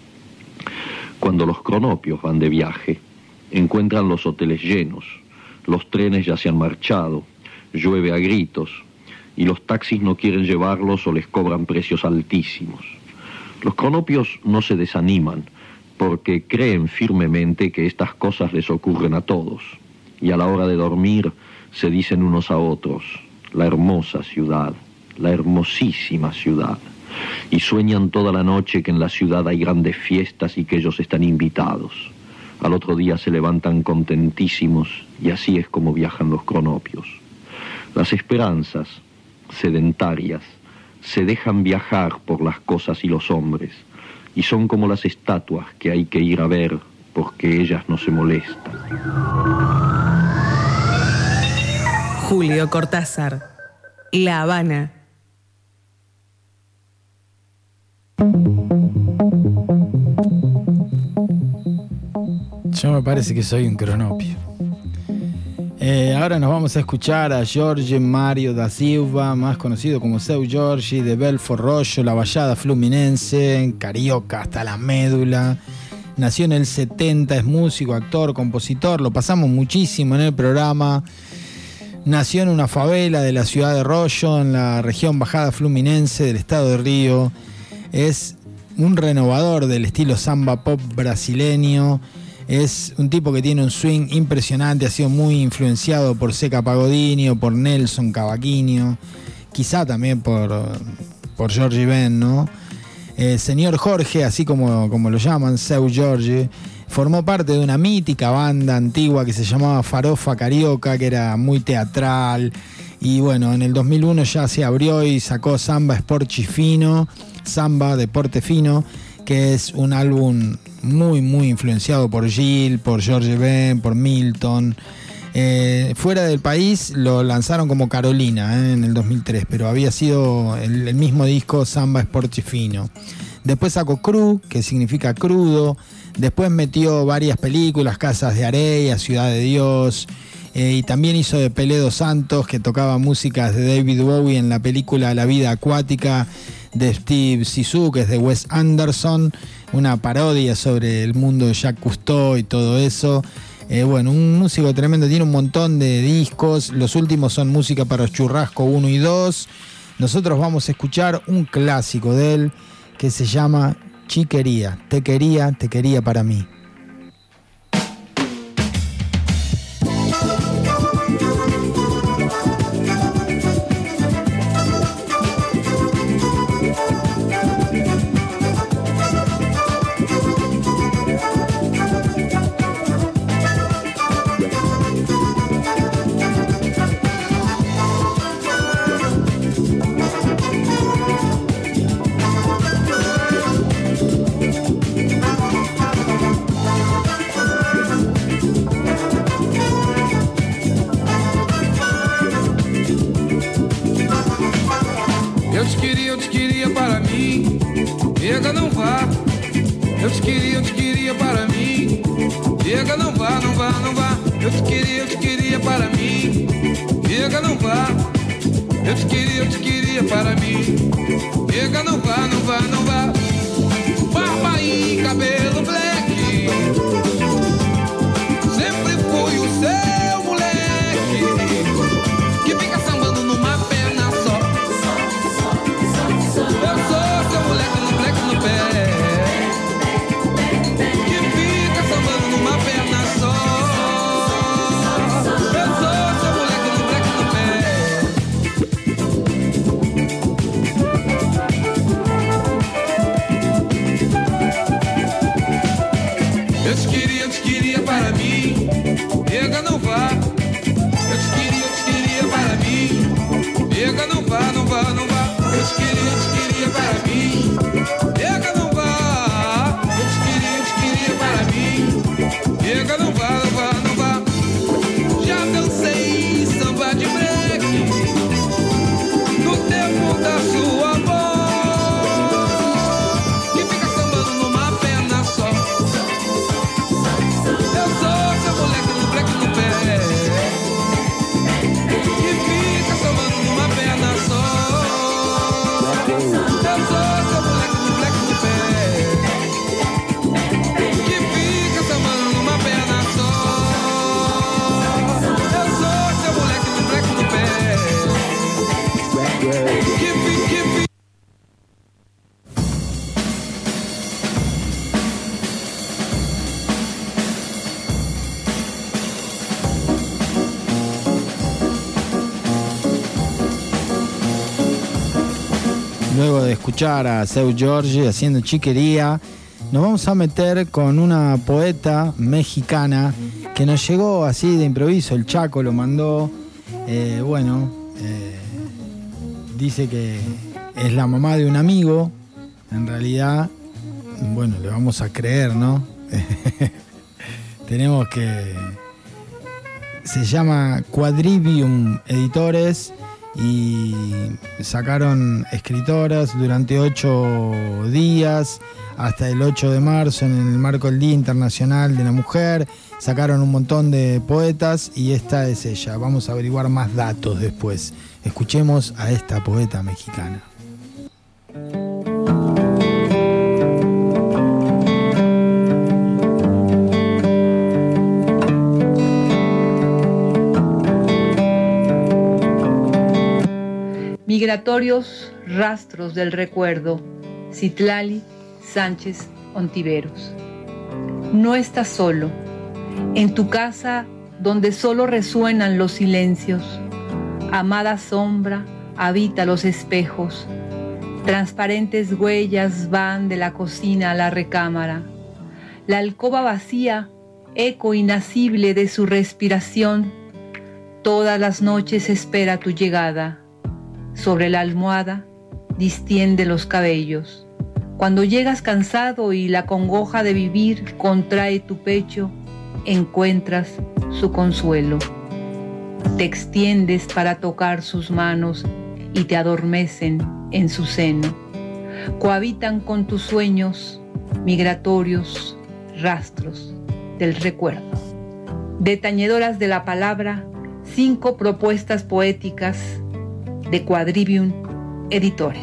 Cuando los cronopios van de viaje, encuentran los hoteles llenos, los trenes ya se han marchado, llueve a gritos, y los taxis no quieren llevarlos o les cobran precios altísimos. Los cronopios no se desaniman, porque creen firmemente que estas cosas les ocurren a todos, y a la hora de dormir se dicen unos a otros, la hermosa ciudad, la hermosísima ciudad, y sueñan toda la noche que en la ciudad hay grandes fiestas y que ellos están invitados. Al otro día se levantan contentísimos y así es como viajan los cronopios. Las esperanzas, sedentarias, se dejan viajar por las cosas y los hombres y son como las estatuas que hay que ir a ver porque ellas no se molestan. Julio Cortázar, La Habana. Yo me parece que soy un cronopio. Eh, ahora nos vamos a escuchar a Jorge Mário da Silva, más conocido como Seu Jorge, de Belfort Roxo, la Vallada Fluminense, carioca hasta la médula. Nació en el setenta, es músico, actor, compositor, lo pasamos muchísimo en el programa. Nació en una favela de la ciudad de Roxo, en la región Bajada Fluminense del estado de Río. Es un renovador del estilo samba pop brasileño. Es un tipo que tiene un swing impresionante, ha sido muy influenciado por Zeca Pagodinho, por Nelson Cavaquinho, quizá también por, por Jorge Ben, ¿no? Eh, señor Jorge, así como, como lo llaman, Seu Jorge, formó parte de una mítica banda antigua que se llamaba Farofa Carioca, que era muy teatral, y bueno, en el dos mil uno ya se abrió y sacó Samba Esporte Fino, Samba Deporte Fino, que es un álbum muy muy influenciado por Gil, por Jorge Ben, por Milton. Eh, fuera del país lo lanzaron como Carolina eh, en el dos mil tres, pero había sido el, el mismo disco Samba Esporte Fino. Después sacó Cru, que significa crudo. Después metió varias películas, Casas de Areia, Ciudad de Dios, eh, y también hizo de Pelé dos Santos, que tocaba músicas de David Bowie en la película La Vida Acuática de Steve Zissou, que es de Wes Anderson, una parodia sobre el mundo de Jacques Cousteau y todo eso. Eh, bueno, un músico tremendo, tiene un montón de discos, los últimos son Música para Churrasco uno y dos. Nosotros vamos a escuchar un clásico de él que se llama Chiquería, te quería, te quería para mí. te queria para mim. Chega, não vá. Eu te queria, eu te queria para mim. Chega, não vá, não vá, não vá. Eu te queria, eu te queria para mim. Chega, não vá. Eu te queria, eu te queria para mim. Chega, não vá, não vá, não vá. Barba e cabelo black. Sempre fui o seu moleque que fica sambando numa perna só. Eu sou seu moleque no black no pé que fica sambando numa perna só. Eu sou seu moleque no black no pé. Eu te queria, eu te queria para mim. Chega, não vá. Eu te queria, eu te queria para mim. Chega, não vá, não vá, não vá. Eu te queria, eu te queria para mim. Chega, não vá. Eu te queria, eu te queria para mim. Chega, não vá, não vá, não vá. Já dancei samba de break no tempo da sua voz que fica sambando numa perna só. Eu sou seu moleque no black no pé que fica sambando numa perna só. Eu sou seu moleque no black no pé que fica sambando numa perna só. Eu sou seu moleque no black no pé que fica, que fica. Luego de escuchar a Seu Jorge haciendo chiquería, nos vamos a meter con una poeta mexicana que nos llegó así de improviso. El Chaco lo mandó. Eh, bueno, eh, dice que es la mamá de un amigo. En realidad, bueno, le vamos a creer, ¿no? Tenemos que... Se llama Quadrivium Editores y sacaron escritoras durante ocho días hasta el ocho de marzo en el marco del Día Internacional de la Mujer. Sacaron un montón de poetas y esta es ella. Vamos a averiguar más datos después. Escuchemos a esta poeta mexicana. Migratorios rastros del recuerdo, Citlali Sánchez Ontiveros. No estás solo, en tu casa donde solo resuenan los silencios. Amada sombra habita los espejos, transparentes huellas van de la cocina a la recámara. La alcoba vacía, eco inacible de su respiración, todas las noches espera tu llegada. Sobre la almohada distiende los cabellos. Cuando llegas cansado y la congoja de vivir contrae tu pecho, encuentras su consuelo. Te extiendes para tocar sus manos y te adormecen en su seno. Cohabitan con tus sueños migratorios rastros del recuerdo. De Tañedoras de la Palabra, cinco propuestas poéticas de Quadrivium Editores.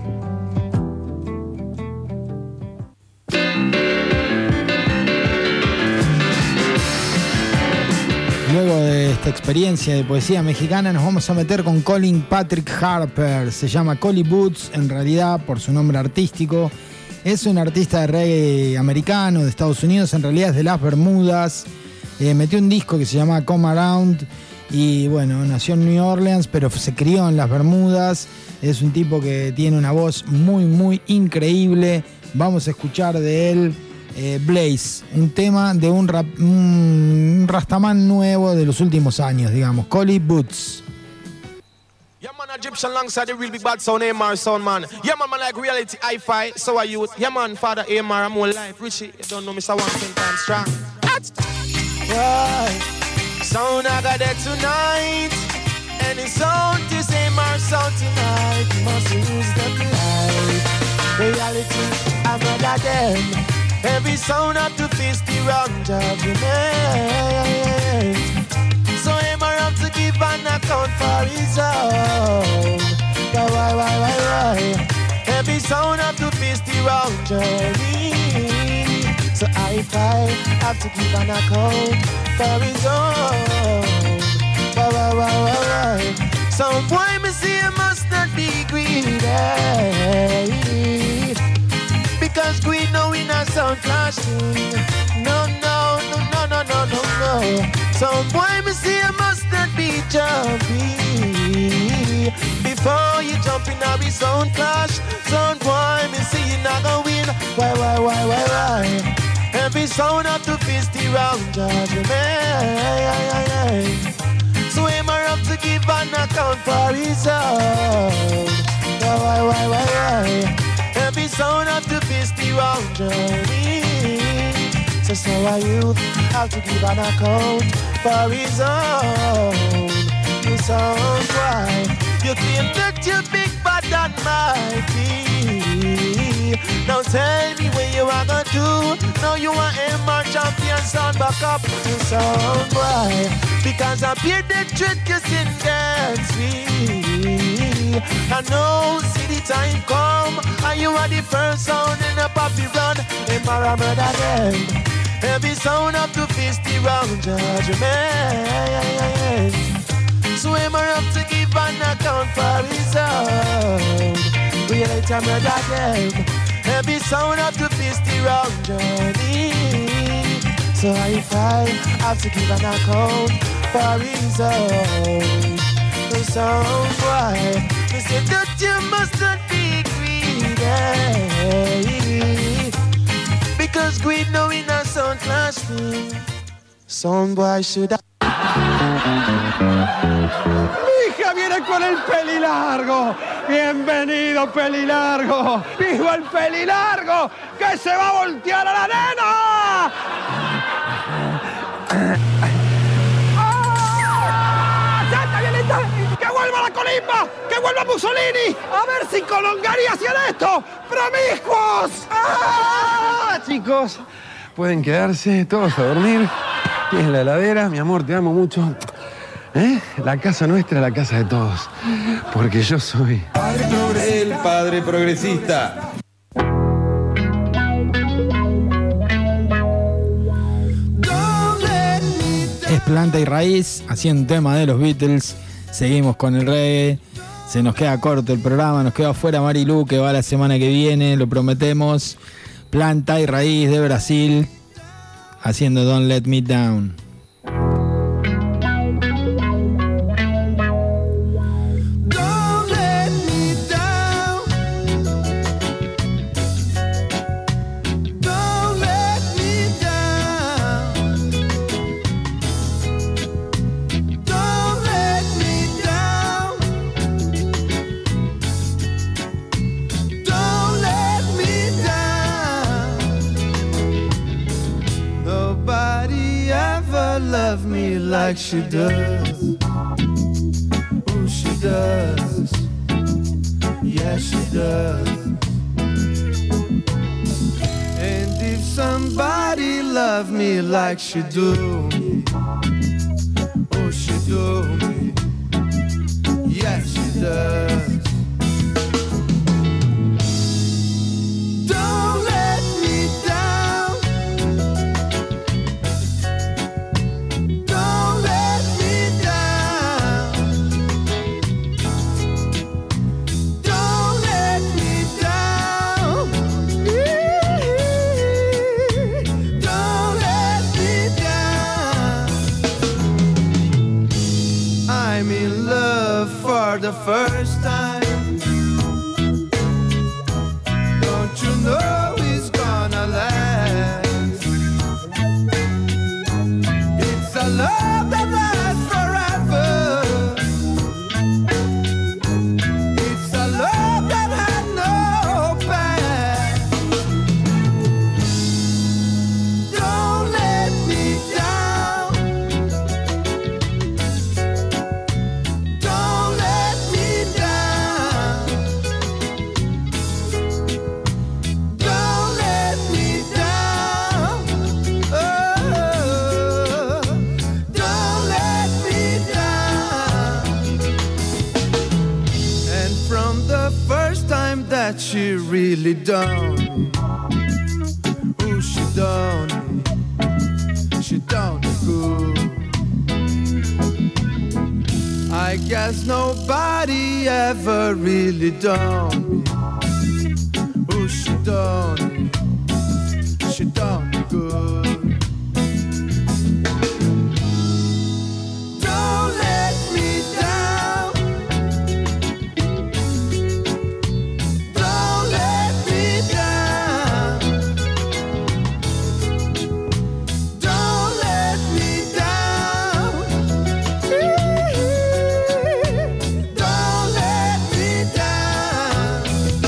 Luego de esta experiencia de poesía mexicana nos vamos a meter con Colin Patrick Harper. Se llama Collie Boots en realidad por su nombre artístico. Es un artista de reggae americano de Estados Unidos, en realidad es de las Bermudas. Eh, metió un disco que se llama Come Around. Y bueno, nació en New Orleans, pero se crió en las Bermudas. Es un tipo que tiene una voz muy, muy increíble. Vamos a escuchar de él eh, Blaze, un tema de un, rap, un Rastaman nuevo de los últimos años, digamos. Collie Boots. Yeah, man, Egyptian alongside the real big bad sound, A M R sound, man. Yeah, man, man, like reality, hi-fi, so are you. Yeah, man, father A M R, I'm more life. Richie, you don't know Mister One Ten Times Strong. Right. Sound I got there tonight. Any sound is A M R sound tonight. You must use them light. right, I'm mad them. Every sound up to face the wrong judgment. So him I have to give an account for his own. Why, why, why, why, why? Every sound up to face the wrong journey. So I fight, have to give an account for his own. Why, why, why, why, why? Some boy me see you must not be greedy. Because greed no in a sound clash thing. No, no, no, no, no, no, no, no. Some boy me see you must not be jumpy. Before you jump in a sound clash, some boy me see you not gonna win. Why, why, why, why, why? Every sound have to face the wrong judgment. So him I have to give an account for his own. Why, why, why, why, why? Every sound have to face the wrong journey. So so a youth have to give an account for his own. You sound why you claim that you're big bad and mighty. Now tell me what you are gonna do. Now you are M R champion, sound back up. You sound why because I bear the trick you sin dance me. I know see the time come and you are the first sound in the poppy run. M R murder them. Every sound have to face the wrong judgment. So him have to give an account for his own. We later murder them. Every sound have to face the wrong journey. So if I have to give an account for his own. The sound why you say that you must not be greedy. Because greed no in a sound clash thing. Some boy should have. Mi hija viene con el pelilargo. Bienvenido, pelilargo. Dijo el pelilargo que se va a voltear a la nena. ¡Ah! ¡Ya está bien, está! ¡Que vuelva la colimba! ¡Que vuelva Mussolini! A ver si con Longaria hacían esto. ¡Promiscuos! ¡Ah! Chicos, pueden quedarse todos a dormir. Tienes la heladera, mi amor, te amo mucho. ¿Eh? La casa nuestra es la casa de todos. Porque yo soy el padre progresista. Es Planta y Raíz, haciendo un tema de los Beatles. Seguimos con el reggae. Se nos queda corto el programa, nos queda afuera Marilu, que va la semana que viene, lo prometemos. Planta y Raíz de Brasil, haciendo Don't Let Me Down. Like she does, oh she does, yeah she does. And if somebody love me like she do me, oh she do me, yeah she does. The first time, don't you know it's gonna last? It's a love that lasts forever. It's a love that had no past. Don't let me down. Don't let me down. really done me. Oh, she done me. She done me good. I guess nobody ever really done me. Oh, she done me. She done me good. Don't let me down. Don't let me down. Don't let me down. Don't let me down.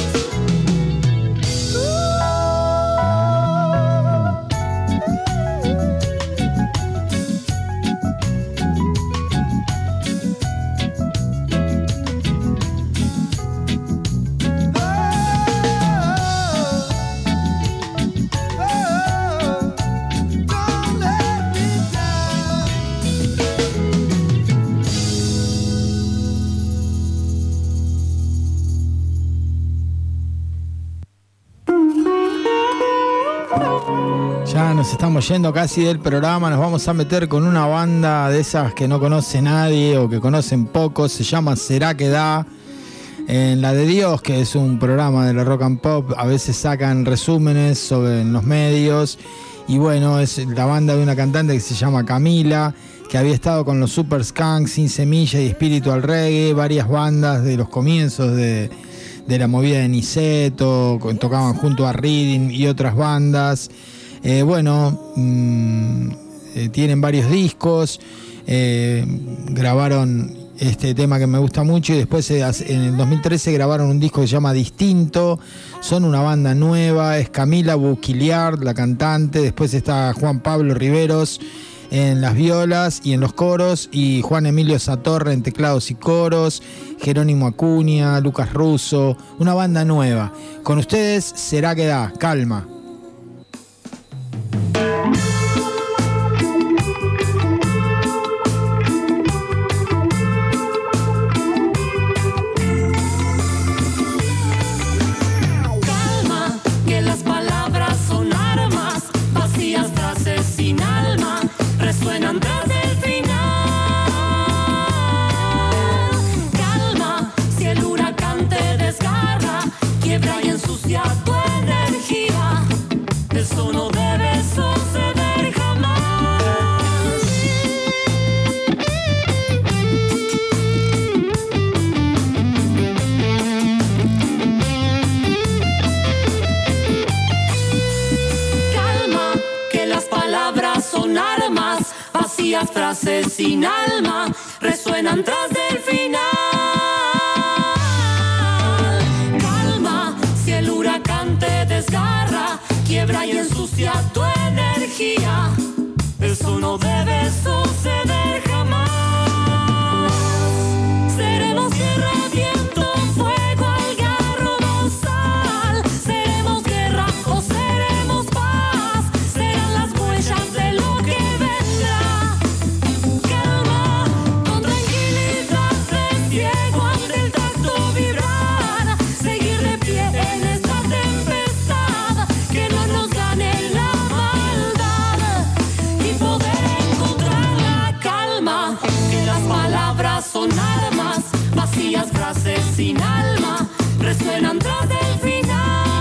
Ya nos estamos yendo casi del programa, nos vamos a meter con una banda de esas que no conoce nadie o que conocen pocos, se llama Será que da. En La de Dios, que es un programa de la Rock and Pop, a veces sacan resúmenes sobre en los medios. Y bueno, es la banda de una cantante que se llama Camila, que había estado con los Super Skanks, Sin Semilla y Espíritu al Reggae, varias bandas de los comienzos de, de la movida de Niceto, tocaban junto a Reading y otras bandas. Eh, bueno, mmm, eh, tienen varios discos, eh, grabaron este tema que me gusta mucho y después eh, en el dos mil trece grabaron un disco que se llama Distinto. Son una banda nueva, es Camila Buquiliard, la cantante, después está Juan Pablo Riveros en las violas y en los coros, y Juan Emilio Satorre en teclados y coros, Jerónimo Acuña, Lucas Russo, una banda nueva. Con ustedes, Será que da, Calma. Calma, que las palabras son armas, vacías frases sin alma, resuenan desde el final. Calma, si el huracán te desgarra, quiebra y ensucia tu energía. Eso no debe suceder jamás. Calma, que las palabras son armas, vacías frases sin alma, resuenan tras del final. Calma, si el huracán te desgarra, quiebra y ensucia tu energía. Eso no debe suceder jamás. Seremos tierra, viento, fuego, algarrobo, sal. Seremos guerra o seremos paz. Serán las huellas de lo que vendrá. Calma, con tranquilidad, ciego ante el tacto vibrar. Seguir de pie en esta tempestad, que no nos gane la maldad y poder encontrar la calma. Que las palabras son armas, vacías frases sin alma, resuenan tras del final.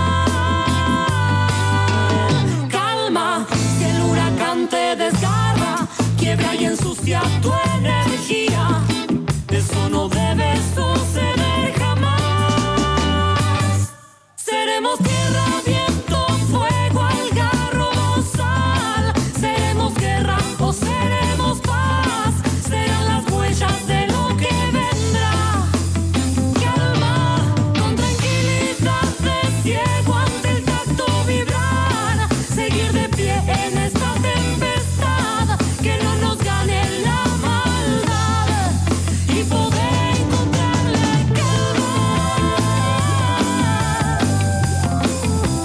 Calma, si el huracán te desgarra, quiebra y ensucia tu energía. Eso no debe suceder jamás. Seremos tierra, viento, fuego, algarrobo, sal. Seremos guerra o seremos paz. Serán las huellas de lo que vendrá. Calma, con tranquilidad, de ciego ante el tacto vibrar. Seguir de pie en esta tempestad, que no nos gane la maldad y poder encontrar la calma.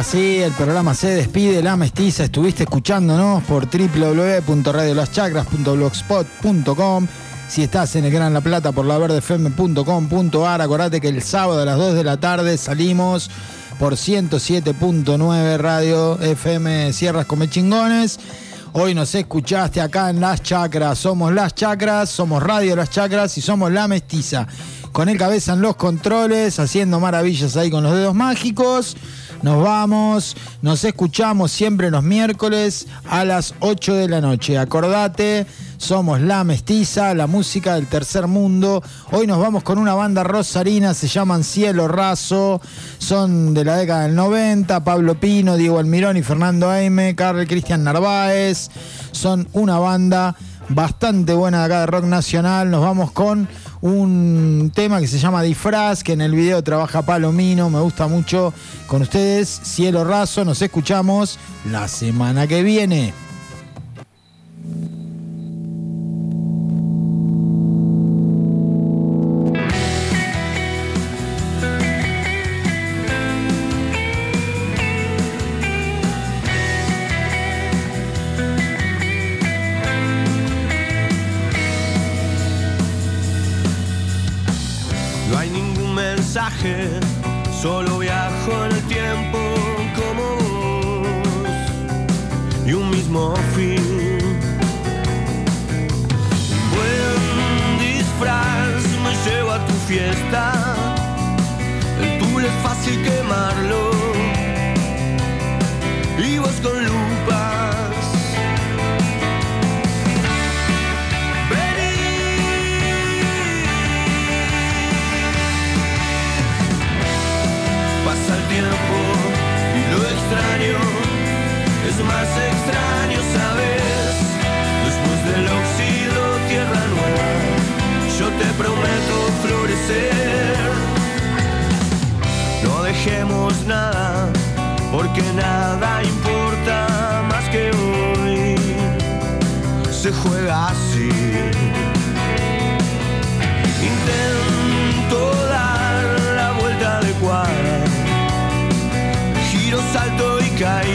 Ahora sí, el programa se despide. La Mestiza, estuviste escuchándonos por doble u doble u doble u punto radio las chacras punto blogspot punto com. Si estás en el Gran La Plata, por la verde f m punto com punto a r. Acordate que el sábado a las dos de la tarde salimos por ciento siete punto nueve Radio F M Sierras Comechingones. Hoy nos escuchaste acá en Las Chacras. Somos Las Chacras, somos Radio Las Chacras y somos La Mestiza. Con el Cabeza en los controles, haciendo maravillas ahí con los dedos mágicos. Nos vamos, nos escuchamos siempre los miércoles a las ocho de la noche. Acordate, somos La Mestiza, la música del tercer mundo. Hoy nos vamos con una banda rosarina, se llaman Cielo Raso. Son de la década del noventa, Pablo Pino, Diego Almirón y Fernando Aime, Carl Cristian Narváez. Son una banda bastante buena de acá de rock nacional. Nos vamos con un tema que se llama Disfraz, que en el video trabaja Palomino, me gusta mucho. Con ustedes, Cielo Raso, nos escuchamos la semana que viene. Solo viajo en el tiempo como vos y un mismo fin. Un buen disfraz me lleva a tu fiesta. El tul es fácil quemarlo y vos con lupas. Pasa el tiempo y lo extraño es más extraño, ¿sabes? Después del óxido, tierra nueva, yo te prometo florecer. No dejemos nada, porque nada importa más que hoy se juega así. Intento dar la vuelta adecuada, giro, salto y caí.